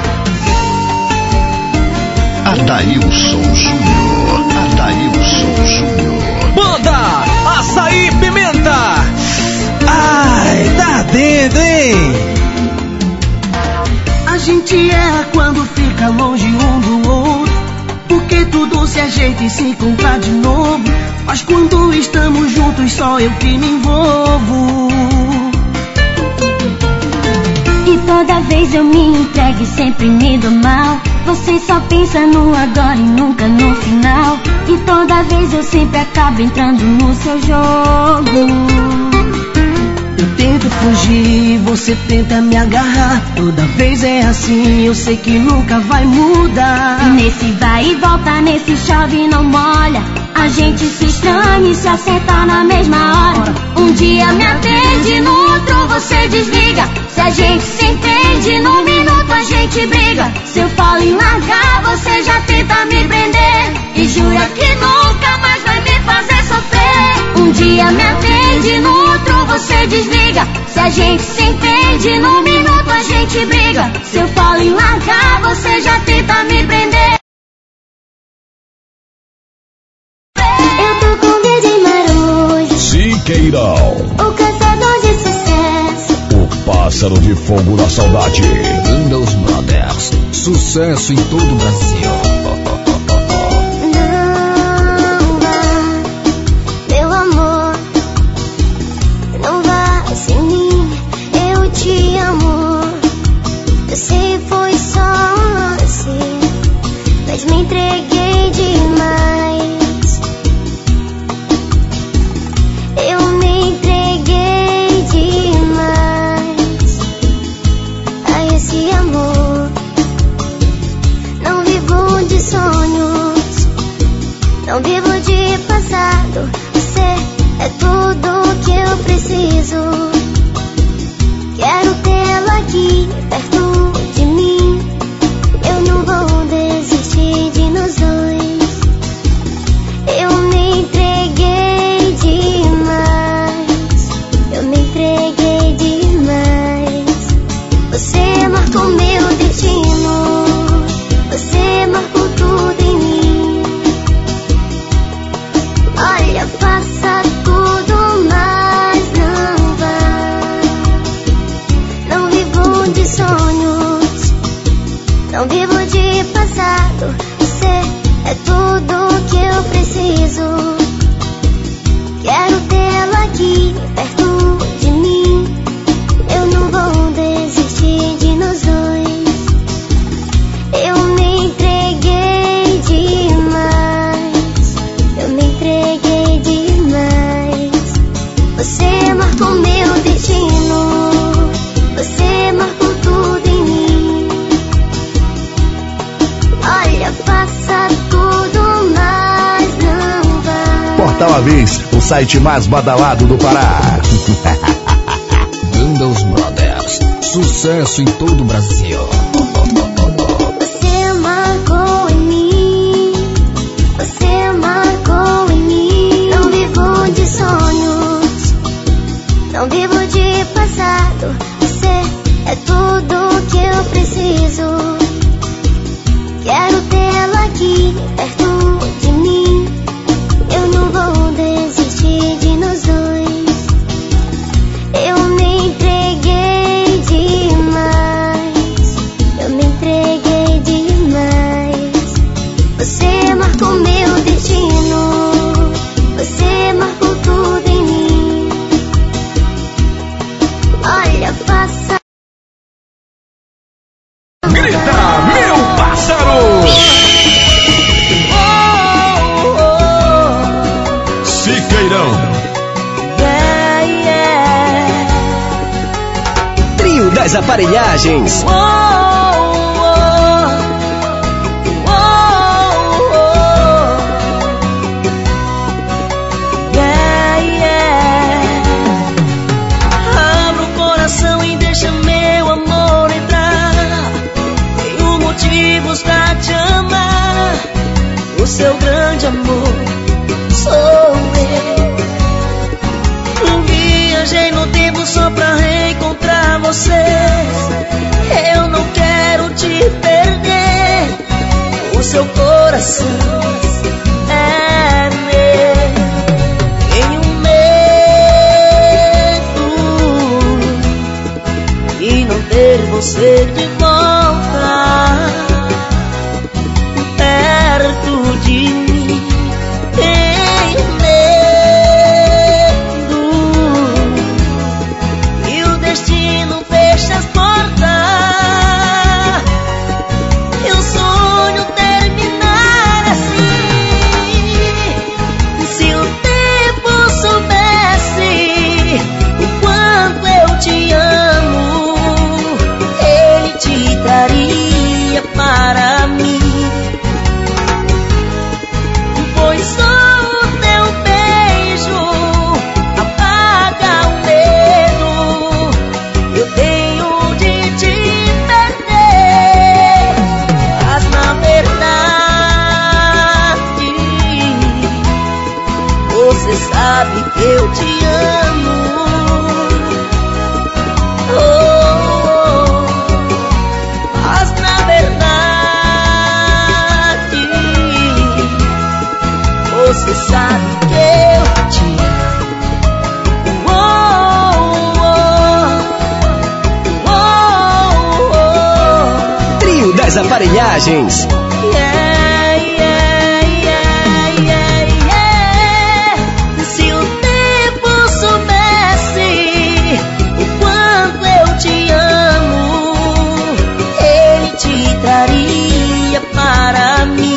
Adailson Júnior. Adailson Júnior. Banda Açaí Pimenta. Ai, tá dentro, hein? A gente erra quando fica longe um do outro, porque tudo se ajeita e se encontra de novo. Mas quando estamos juntos só eu que me envolvo. E toda vez eu me entrego e sempre me dou mal. Você só pensa no agora e nunca no final, e toda vez eu sempre acabo entrando no seu jogo. Eu tento fugir, você tenta me agarrar. Toda vez é assim, eu sei que nunca vai mudar. Nesse vai e volta, nesse chove e não molha, a gente se estranha e se acerta na mesma hora. Um dia me atende, no outro você desliga. Se a gente se entende, num minuto a gente briga. Se eu falo em largar, você já tenta me prender, e jura que nunca mais vai me fazer sofrer. Um dia me atende, no outro você desliga. Se a gente se entende, num minuto a gente briga. Se eu falo em largar, você já tenta me prender. Eu tô com o D J Marujo, Siqueirão, o caçador de sucesso. o pássaro de fogo da saudade. Windows Brothers, sucesso em todo o Brasil. Não vá, meu amor, não vá sem mim, eu te amo. Eu sei foi só você, mas me entreguei demais. Eu me entreguei demais a esse amor. vivo de passado. Você é tudo que eu preciso. Quero tê-lo aqui perto de mim. Eu não vou desistir de nós dois. Eu me entreguei demais. Eu me entreguei demais. Você marcou meu destino. Você marcou tudo em mim. Olha, faça tudo, mas não vá. Não vivo de sonhos, não vivo de passado. Você é tudo que eu preciso. Quero tê-lo aqui perto de mim. Eu não vou desistir de nós dois. Eu me entreguei demais. Eu me entreguei demais. Você marcou meu destino. Você marcou tudo em mim. Olha, faça tudo, mas não vá. Portal Avis, o site mais badalado do Pará. Banda Os Brothers, sucesso em todo o Brasil. Você marcou em mim. Você marcou em mim. Não vivo de sonhos, não vivo de passado. Você é tudo que eu preciso. Quero tê-lo aqui perto de mim. Eu não vou desistir de nós dois. Eu me entreguei demais. Eu me entreguei demais. Você marcou meu destino. Você marcou tudo em mim. Olha, faça. Grita, meu pássaro! Siqueirão. Yeah, yeah. Trio das Aparelhagens. Oh, oh, oh, oh. Yeah, yeah. Abra o coração e deixa meu amor entrar. Tenho motivos pra te amar. O seu grande amor sou eu. Viajei no tempo só pra reencontrar você. Eu não quero te perder. O seu coração é meu. Tenho medo de não ter você de volta perto de mim. Tenho medo e o destino fecha as portas. Eu sonho terminar assim. Se o tempo soubesse o quanto eu te amo, ele te daria para mim. Pois só o teu beijo apaga o medo. Eu tenho de te perder. Mas na verdade você sabe que eu te amo. Oh, oh, oh. Mas na verdade você sabe que eu te amo. Oh, oh, oh, oh, oh. Trio das Aparelhagens. Yeah, yeah, yeah, yeah, yeah. Se o tempo soubesse o quanto eu te amo, ele te daria para mim.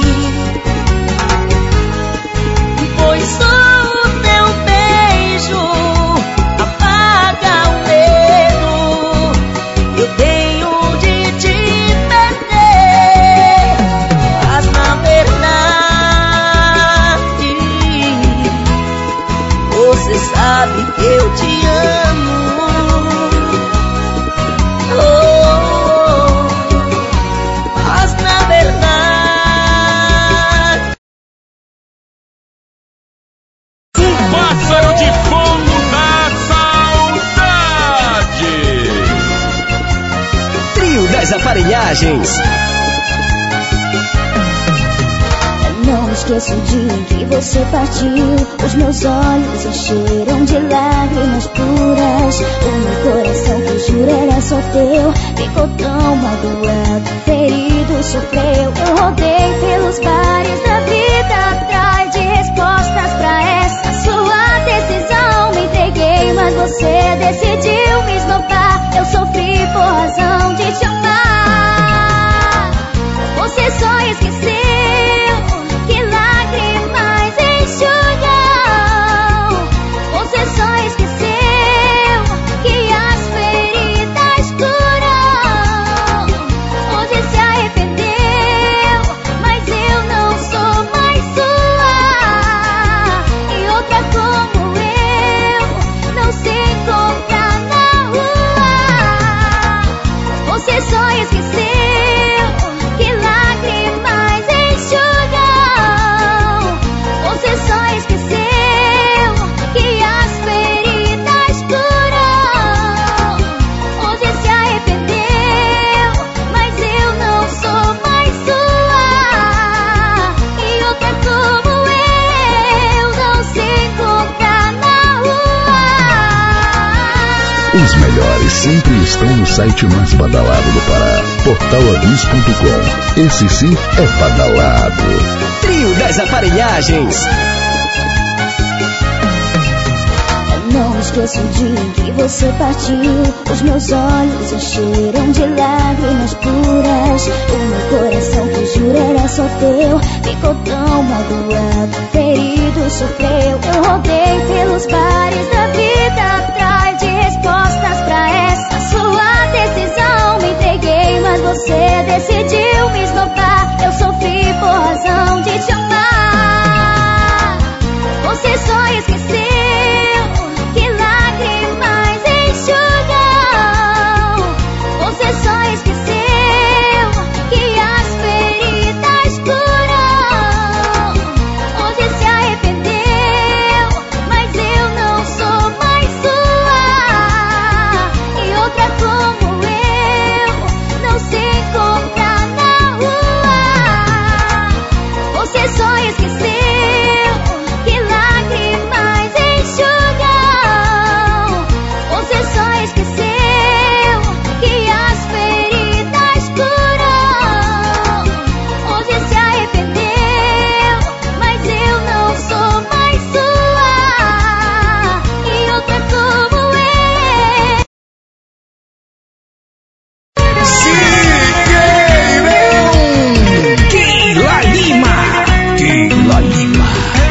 Pois só o teu beijo apaga o medo. Eu tenho de te perder. sabe que eu te amo. Oh, mas na verdade um pássaro de fogo da saudade. Trio das Aparelhagens. Não esqueço o dia em que você partiu. Os meus olhos encheram de lágrimas puras. O meu coração que juro era só teu ficou tão magoado, ferido, sofreu. Eu rodei pelos bares da vida atrás de respostas pra essa sua decisão. Me entreguei, mas você decidiu me esnobar. Eu sofri por razão de te amar. Você só esqueceu que lágrimas enxugam. Você só esqueceu que as feridas curam. Hoje se arrependeu, mas eu não sou mais sua. E outra como eu não se encontra na rua. Você só esqueceu que lágrimas enxugam. Você só esqueceu que as feridas curam. Hoje se arrependeu, mas eu não sou mais sua. E outra como eu não se encontra na rua. Os melhores sempre estão no site mais badalado do Pará, portal avis ponto com. Esse sim é badalado. Trio das Aparelhagens. Não esqueço o dia em que você partiu. Os meus olhos encheram de lágrimas puras. O meu coração que juro era só teu ficou tão magoado, ferido, sofreu. Eu rodei pelos bares da vida atrás de respostas pra essa sua decisão. Me entreguei, mas você decidiu me esnobar. Eu sofri por razão de te amar. Você só esqueceu que lágrimas enxugam. Você só esqueceu que as feridas curam. Hoje se arrependeu, mas eu não sou mais sua. E outra como eu não se encontra na rua. Você só esqueceu que lágrimas enxugam. Você só esqueceu que as feridas curam. Hoje se arrependeu, mas eu não sou mais sua. E outra como eu. Keila Lima. Keila Lima.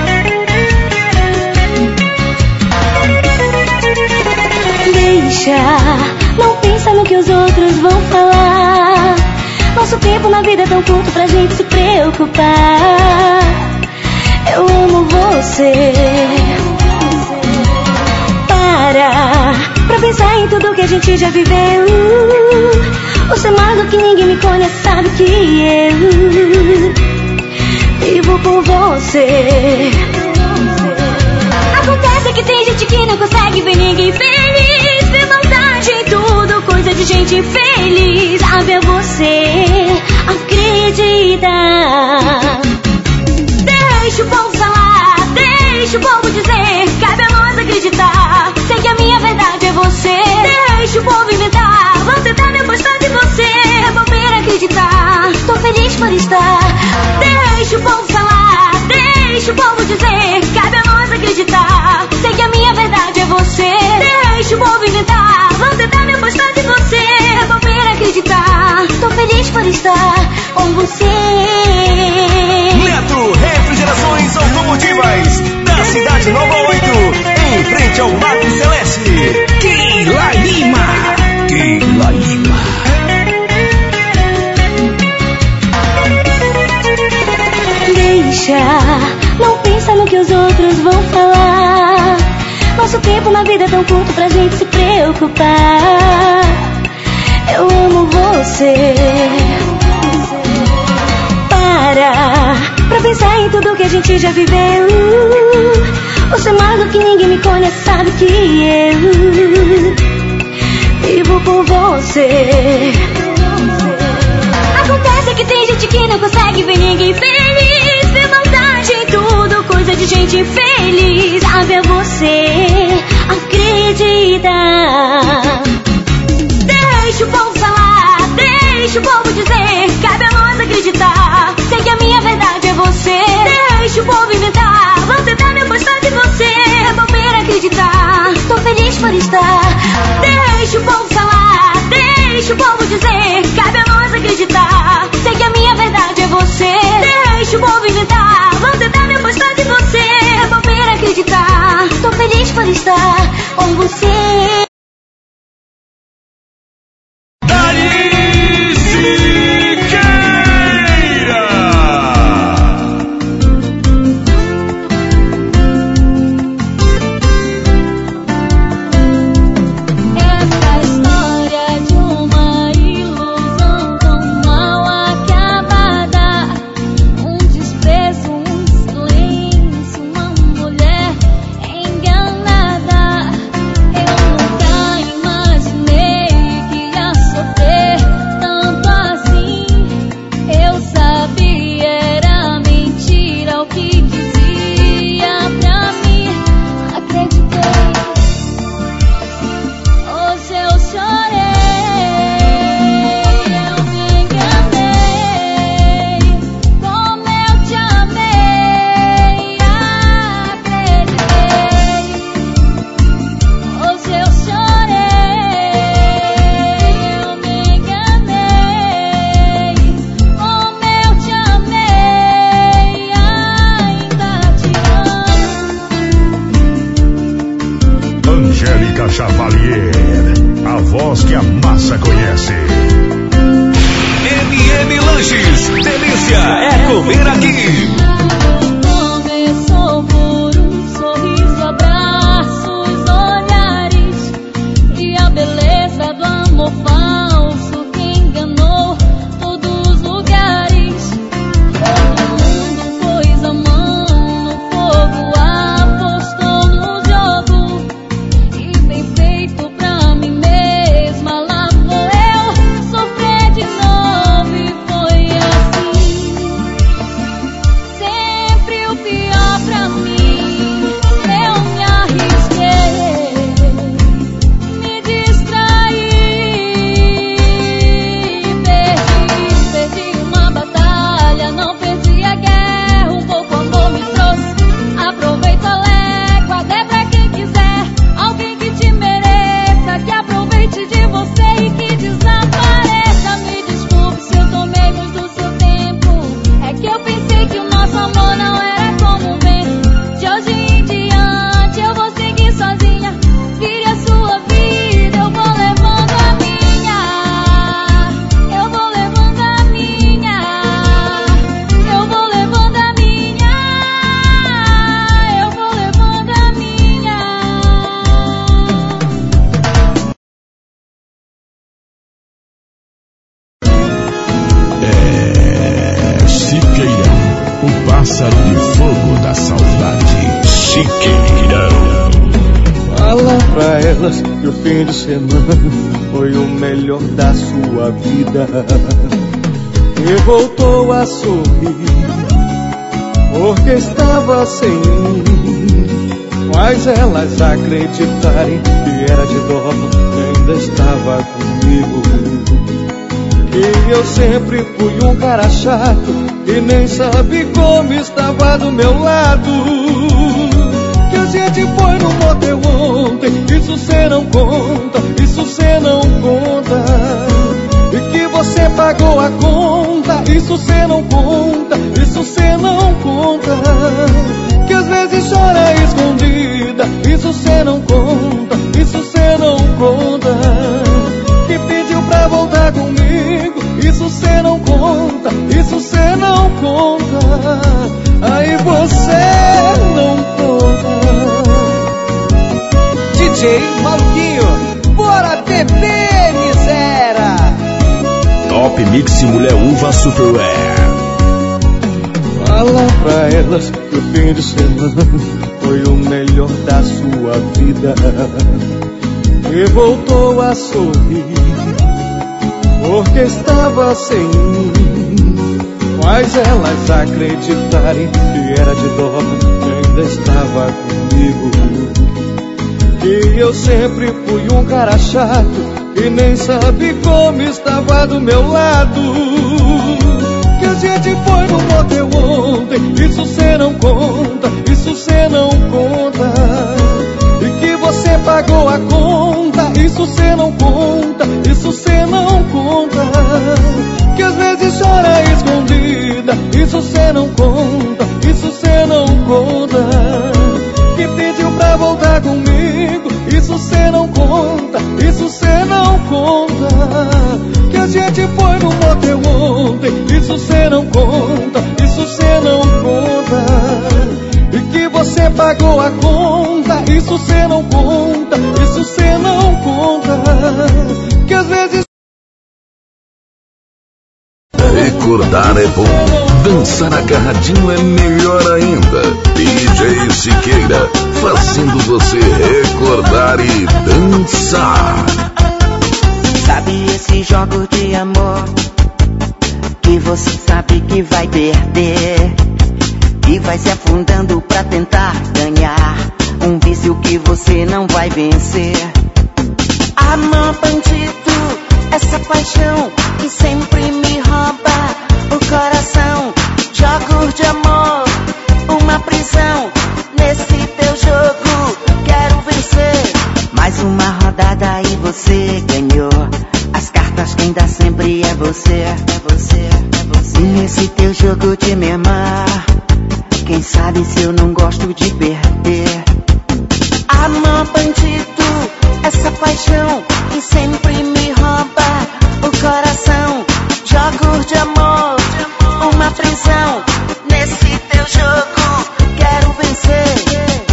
Deixa, não pensa no que os outros vão falar. Nosso tempo na vida é tão curto pra gente se preocupar. Eu amo você. Para, pra pensar em tudo que a gente já viveu. Você mais do que ninguém me conhece, sabe que eu vivo por você. Acontece que tem gente que não consegue ver ninguém feliz, vê maldade em tudo, coisa de gente infeliz. A ver você acreditar. Deixa o povo falar, deixa o povo dizer, cabe a nós acreditar. Sei que a minha verdade é você. Deixa o povo inventar, vão tentar me afastar de você. É bobeira acreditar, tô feliz por estar. Deixa o povo falar, deixa o povo dizer, cabe a nós acreditar. Sei que a minha verdade é você. Deixa o povo inventar, vão tentar me afastar de você. É bobeira acreditar, tô feliz por estar com você. Metro Refrigerações Automotivas da Cidade Nova oito, em frente ao Mato Celeste. Keila Lima. Keila Lima. Deixa, não pensa no que os outros vão falar. Nosso nosso tempo na vida é tão curto pra gente se preocupar. Eu amo você. Para pra pensar em tudo que a gente já viveu. Você mais do que ninguém me conhece, sabe que eu vivo por você. Acontece que tem gente que não consegue ver ninguém feliz, vê maldade em tudo, coisa de gente infeliz. A ver você acreditar. Deixa o povo falar, deixa o povo dizer, cabe a nós acreditar. Sei que a minha verdade é você. Deixa o povo inventar, vão tentar me afastar de você. É bobeira acreditar, tô feliz por estar. Deixa o povo falar, deixa o povo dizer, cabe a nós acreditar. Sei que a minha verdade é você. Deixa o povo inventar, vão tentar me afastar de você. É bobeira acreditar, tô feliz por estar com você. Que o fim de semana foi o melhor da sua vida e voltou a sorrir porque estava sem mim. Faz elas acreditarem que era de dó, ainda estava comigo. E eu sempre fui um cara chato e nem sabe como estava do meu lado. Que a gente foi no motel ontem, isso cê não conta, isso cê não conta. E que você pagou a conta, isso cê não conta, isso cê não conta. Que às vezes chora escondida, isso cê não conta, isso cê não conta. Que pediu pra voltar comigo, isso cê não conta, isso cê não conta. Aí você não conta. J Maluquinho. Bora beber, miséria. Top Mix Mulher Uva Superwear. Fala pra elas que o fim de semana foi o melhor da sua vida. E voltou a sorrir porque estava sem mim. Mas elas acreditarem que era de dó, que ainda estava comigo. Que eu sempre fui um cara chato e nem sabe como estava do meu lado. Que a gente foi no motel ontem, isso cê não conta, isso cê não conta. E que você pagou a conta, isso cê não conta, isso cê não conta. Que às vezes chora escondida, isso cê não conta, isso cê não conta. Que pediu pra voltar comigo, isso cê não conta, isso cê não conta. Que a gente foi no motel ontem, isso cê não conta, isso cê não conta. E que você pagou a conta, isso cê não conta, isso cê não conta. Que às vezes recordar é bom, dançar agarradinho é melhor ainda. D J Siqueira, fazendo você recordar e dançar. Sabe esse jogo de amor que você sabe que vai perder e vai se afundando pra tentar ganhar um vício que você não vai vencer. Amor bandido, essa paixão que sempre me rouba o coração. Jogos de amor, uma prisão nesse teu jogo. Quero vencer mais uma rodada e você ganhou. As cartas quem dá sempre é você, é você, é você. Nesse teu jogo de me amar, quem sabe se eu não gosto de perder. Amor bandido, essa paixão que sempre me rouba o coração. Jogos de amor, uma prisão nesse teu jogo. Quero vencer.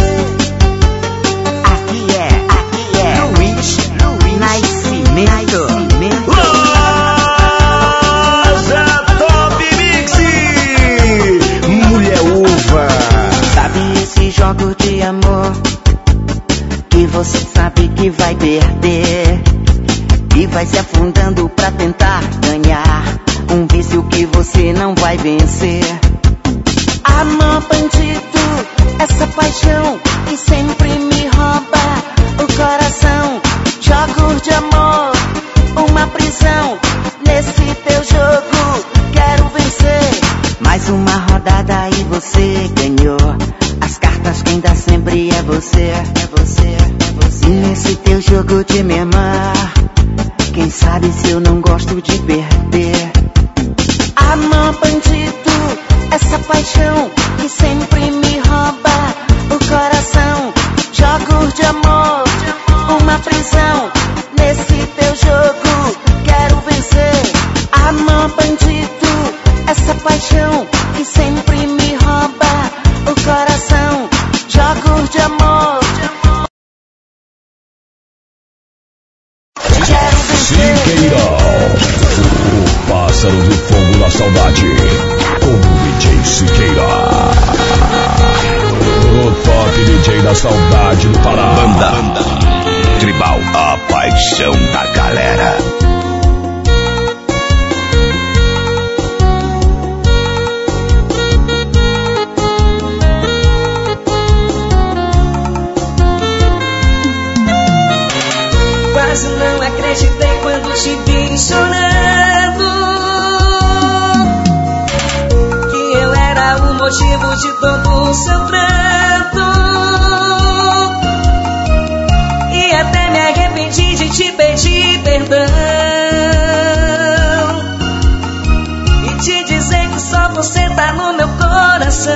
Aqui é, aqui é Luiz, Luiz Nascimento. Loja Top Mix Mulher Uva. Sabe esse jogo de amor que você sabe que vai perder e vai se afundando pra tentar ganhar um vício que você não vai vencer. Amor bandido, essa paixão que sempre me rouba o coração. Jogos de amor, uma prisão nesse teu jogo. Quero vencer mais uma rodada e você ganhou. As cartas quem dá sempre é você, é você, é você. Nesse teu jogo de me amar, quem sabe se eu não gosto de perder. Amor bandido, essa paixão que sempre me rouba o coração. Jogos de amor, uma prisão nesse teu jogo. Quero vencer. Amor bandido, essa paixão que sempre me rouba o coração. Jogos de amor. Siqueira, o pássaro de fogo da saudade, com o D J Siqueira, o top D J da saudade do Pará. Banda, Banda Tribal, a paixão da galera. Quase não acreditei quando te vi chorando, que eu era o motivo de todo o seu pranto. E até me arrependi de te pedir perdão e te dizer que só você tá no meu coração.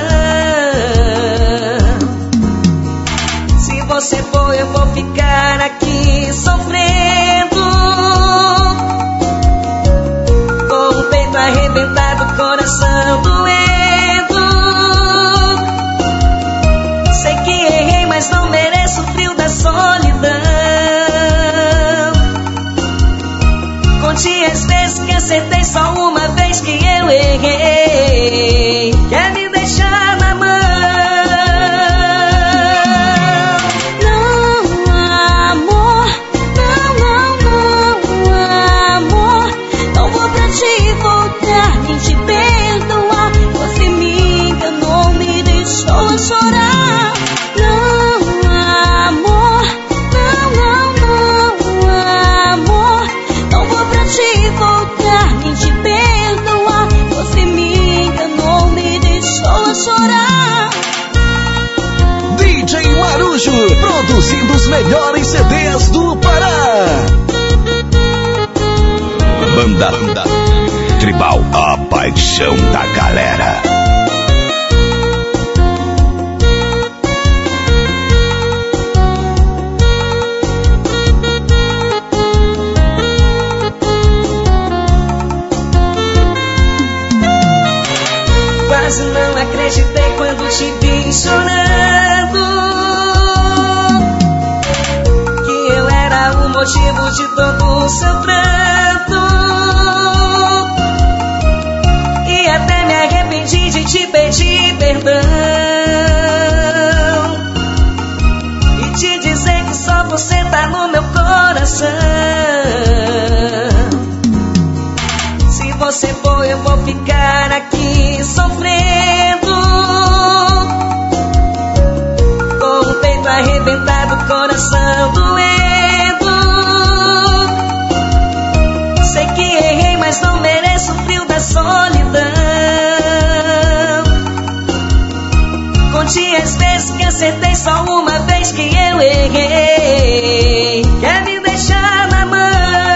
Se você for, eu vou ficar aqui sofrendo, com o peito arrebentado, coração doendo. Sei que errei, mas não mereço o frio da solidão. Marujo, produzindo os melhores C Ds do Pará. Banda, banda Tribal, a paixão da galera. Quase não acreditei quando te vi chorando, que eu era o motivo de todo o seu pranto. E até me arrependi de te pedir perdão e te dizer que só você tá no meu coração. Se você for, eu vou ficar aqui sofrendo, com o peito arrebentado, coração doendo. Sei que errei, mas não mereço o frio da solidão. Conte as vezes que acertei, só uma vez que eu errei. Quer me deixar na mão?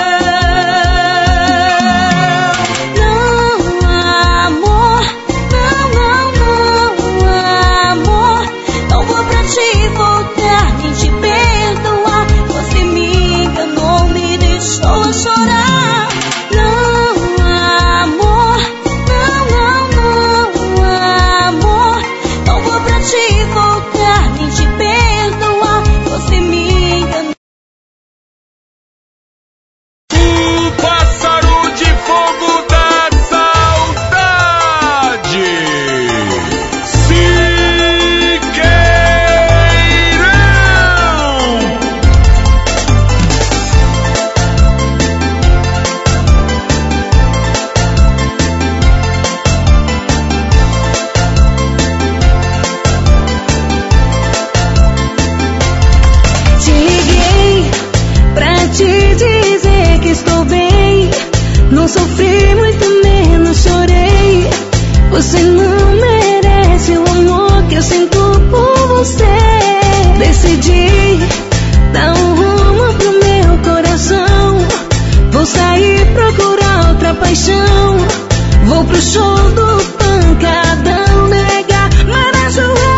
Chorar, não, amor, não, não, não, amor, não vou pra te voltar, nem te perdoar, você me enganou. O pássaro de fogo da saudade, não sofri, muito menos chorei. Você não merece o amor que eu sinto por você. Decidi dar um rumo pro meu coração. Vou sair procurar outra paixão. Vou pro show do Pancadão, nega Marajoara.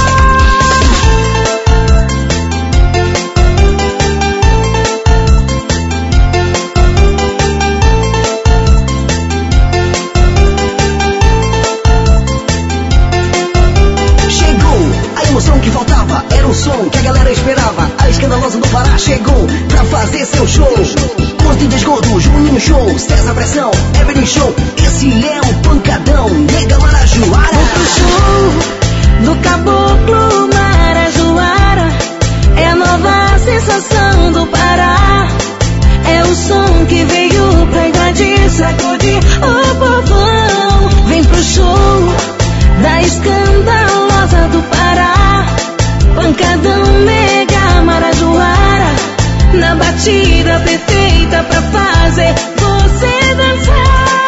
Que faltava era o som que a galera esperava. A escandalosa do Pará chegou pra fazer seu show. Monte de Esgodo, Juninho Show, César Pressão, Evelyn Show. Esse é o Pancadão, nega Marajoara. Vou pro show do Caboclo Marajoara. É a nova sensação do Pará. É o som que veio pra invadir, sacudir o povão. Vem pro show da escandalosa do Pará. Pancadão, mega Marajoara, na batida perfeita pra fazer você dançar.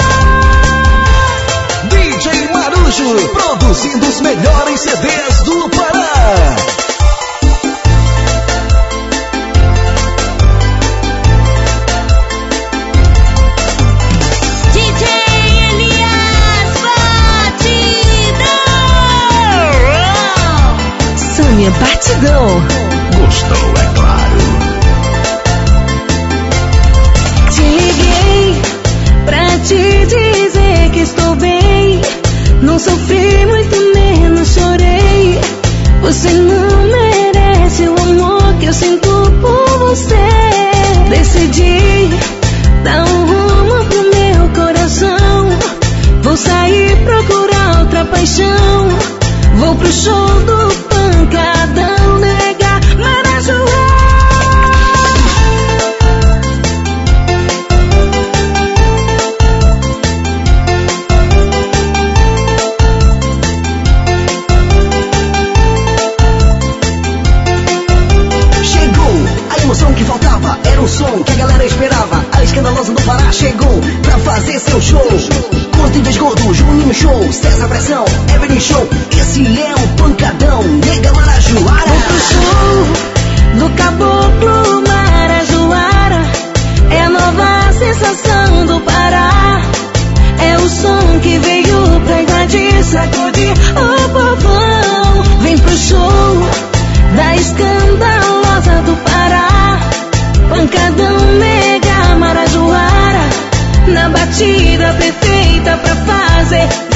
D J Marujo, produzindo os melhores C Ds do Pará. Batidão. Gostou, é claro. Te liguei pra te dizer que estou bem. Não sofri, muito menos chorei. Você não merece o amor que eu sinto por você. Decidi dar um rumo pro meu coração. Vou sair procurar outra paixão. Vou pro show do Pancadão, nega Marajoara. Chegou a emoção que faltava, era o som que a galera esperava. A escandalosa do Pará chegou pra fazer seu show. Monte de Esgodo, Juninho Show, César Pressão, Evelyn Show. Esse é o Pancadão. pancadão mega marajoara, na batida perfeita pra fazer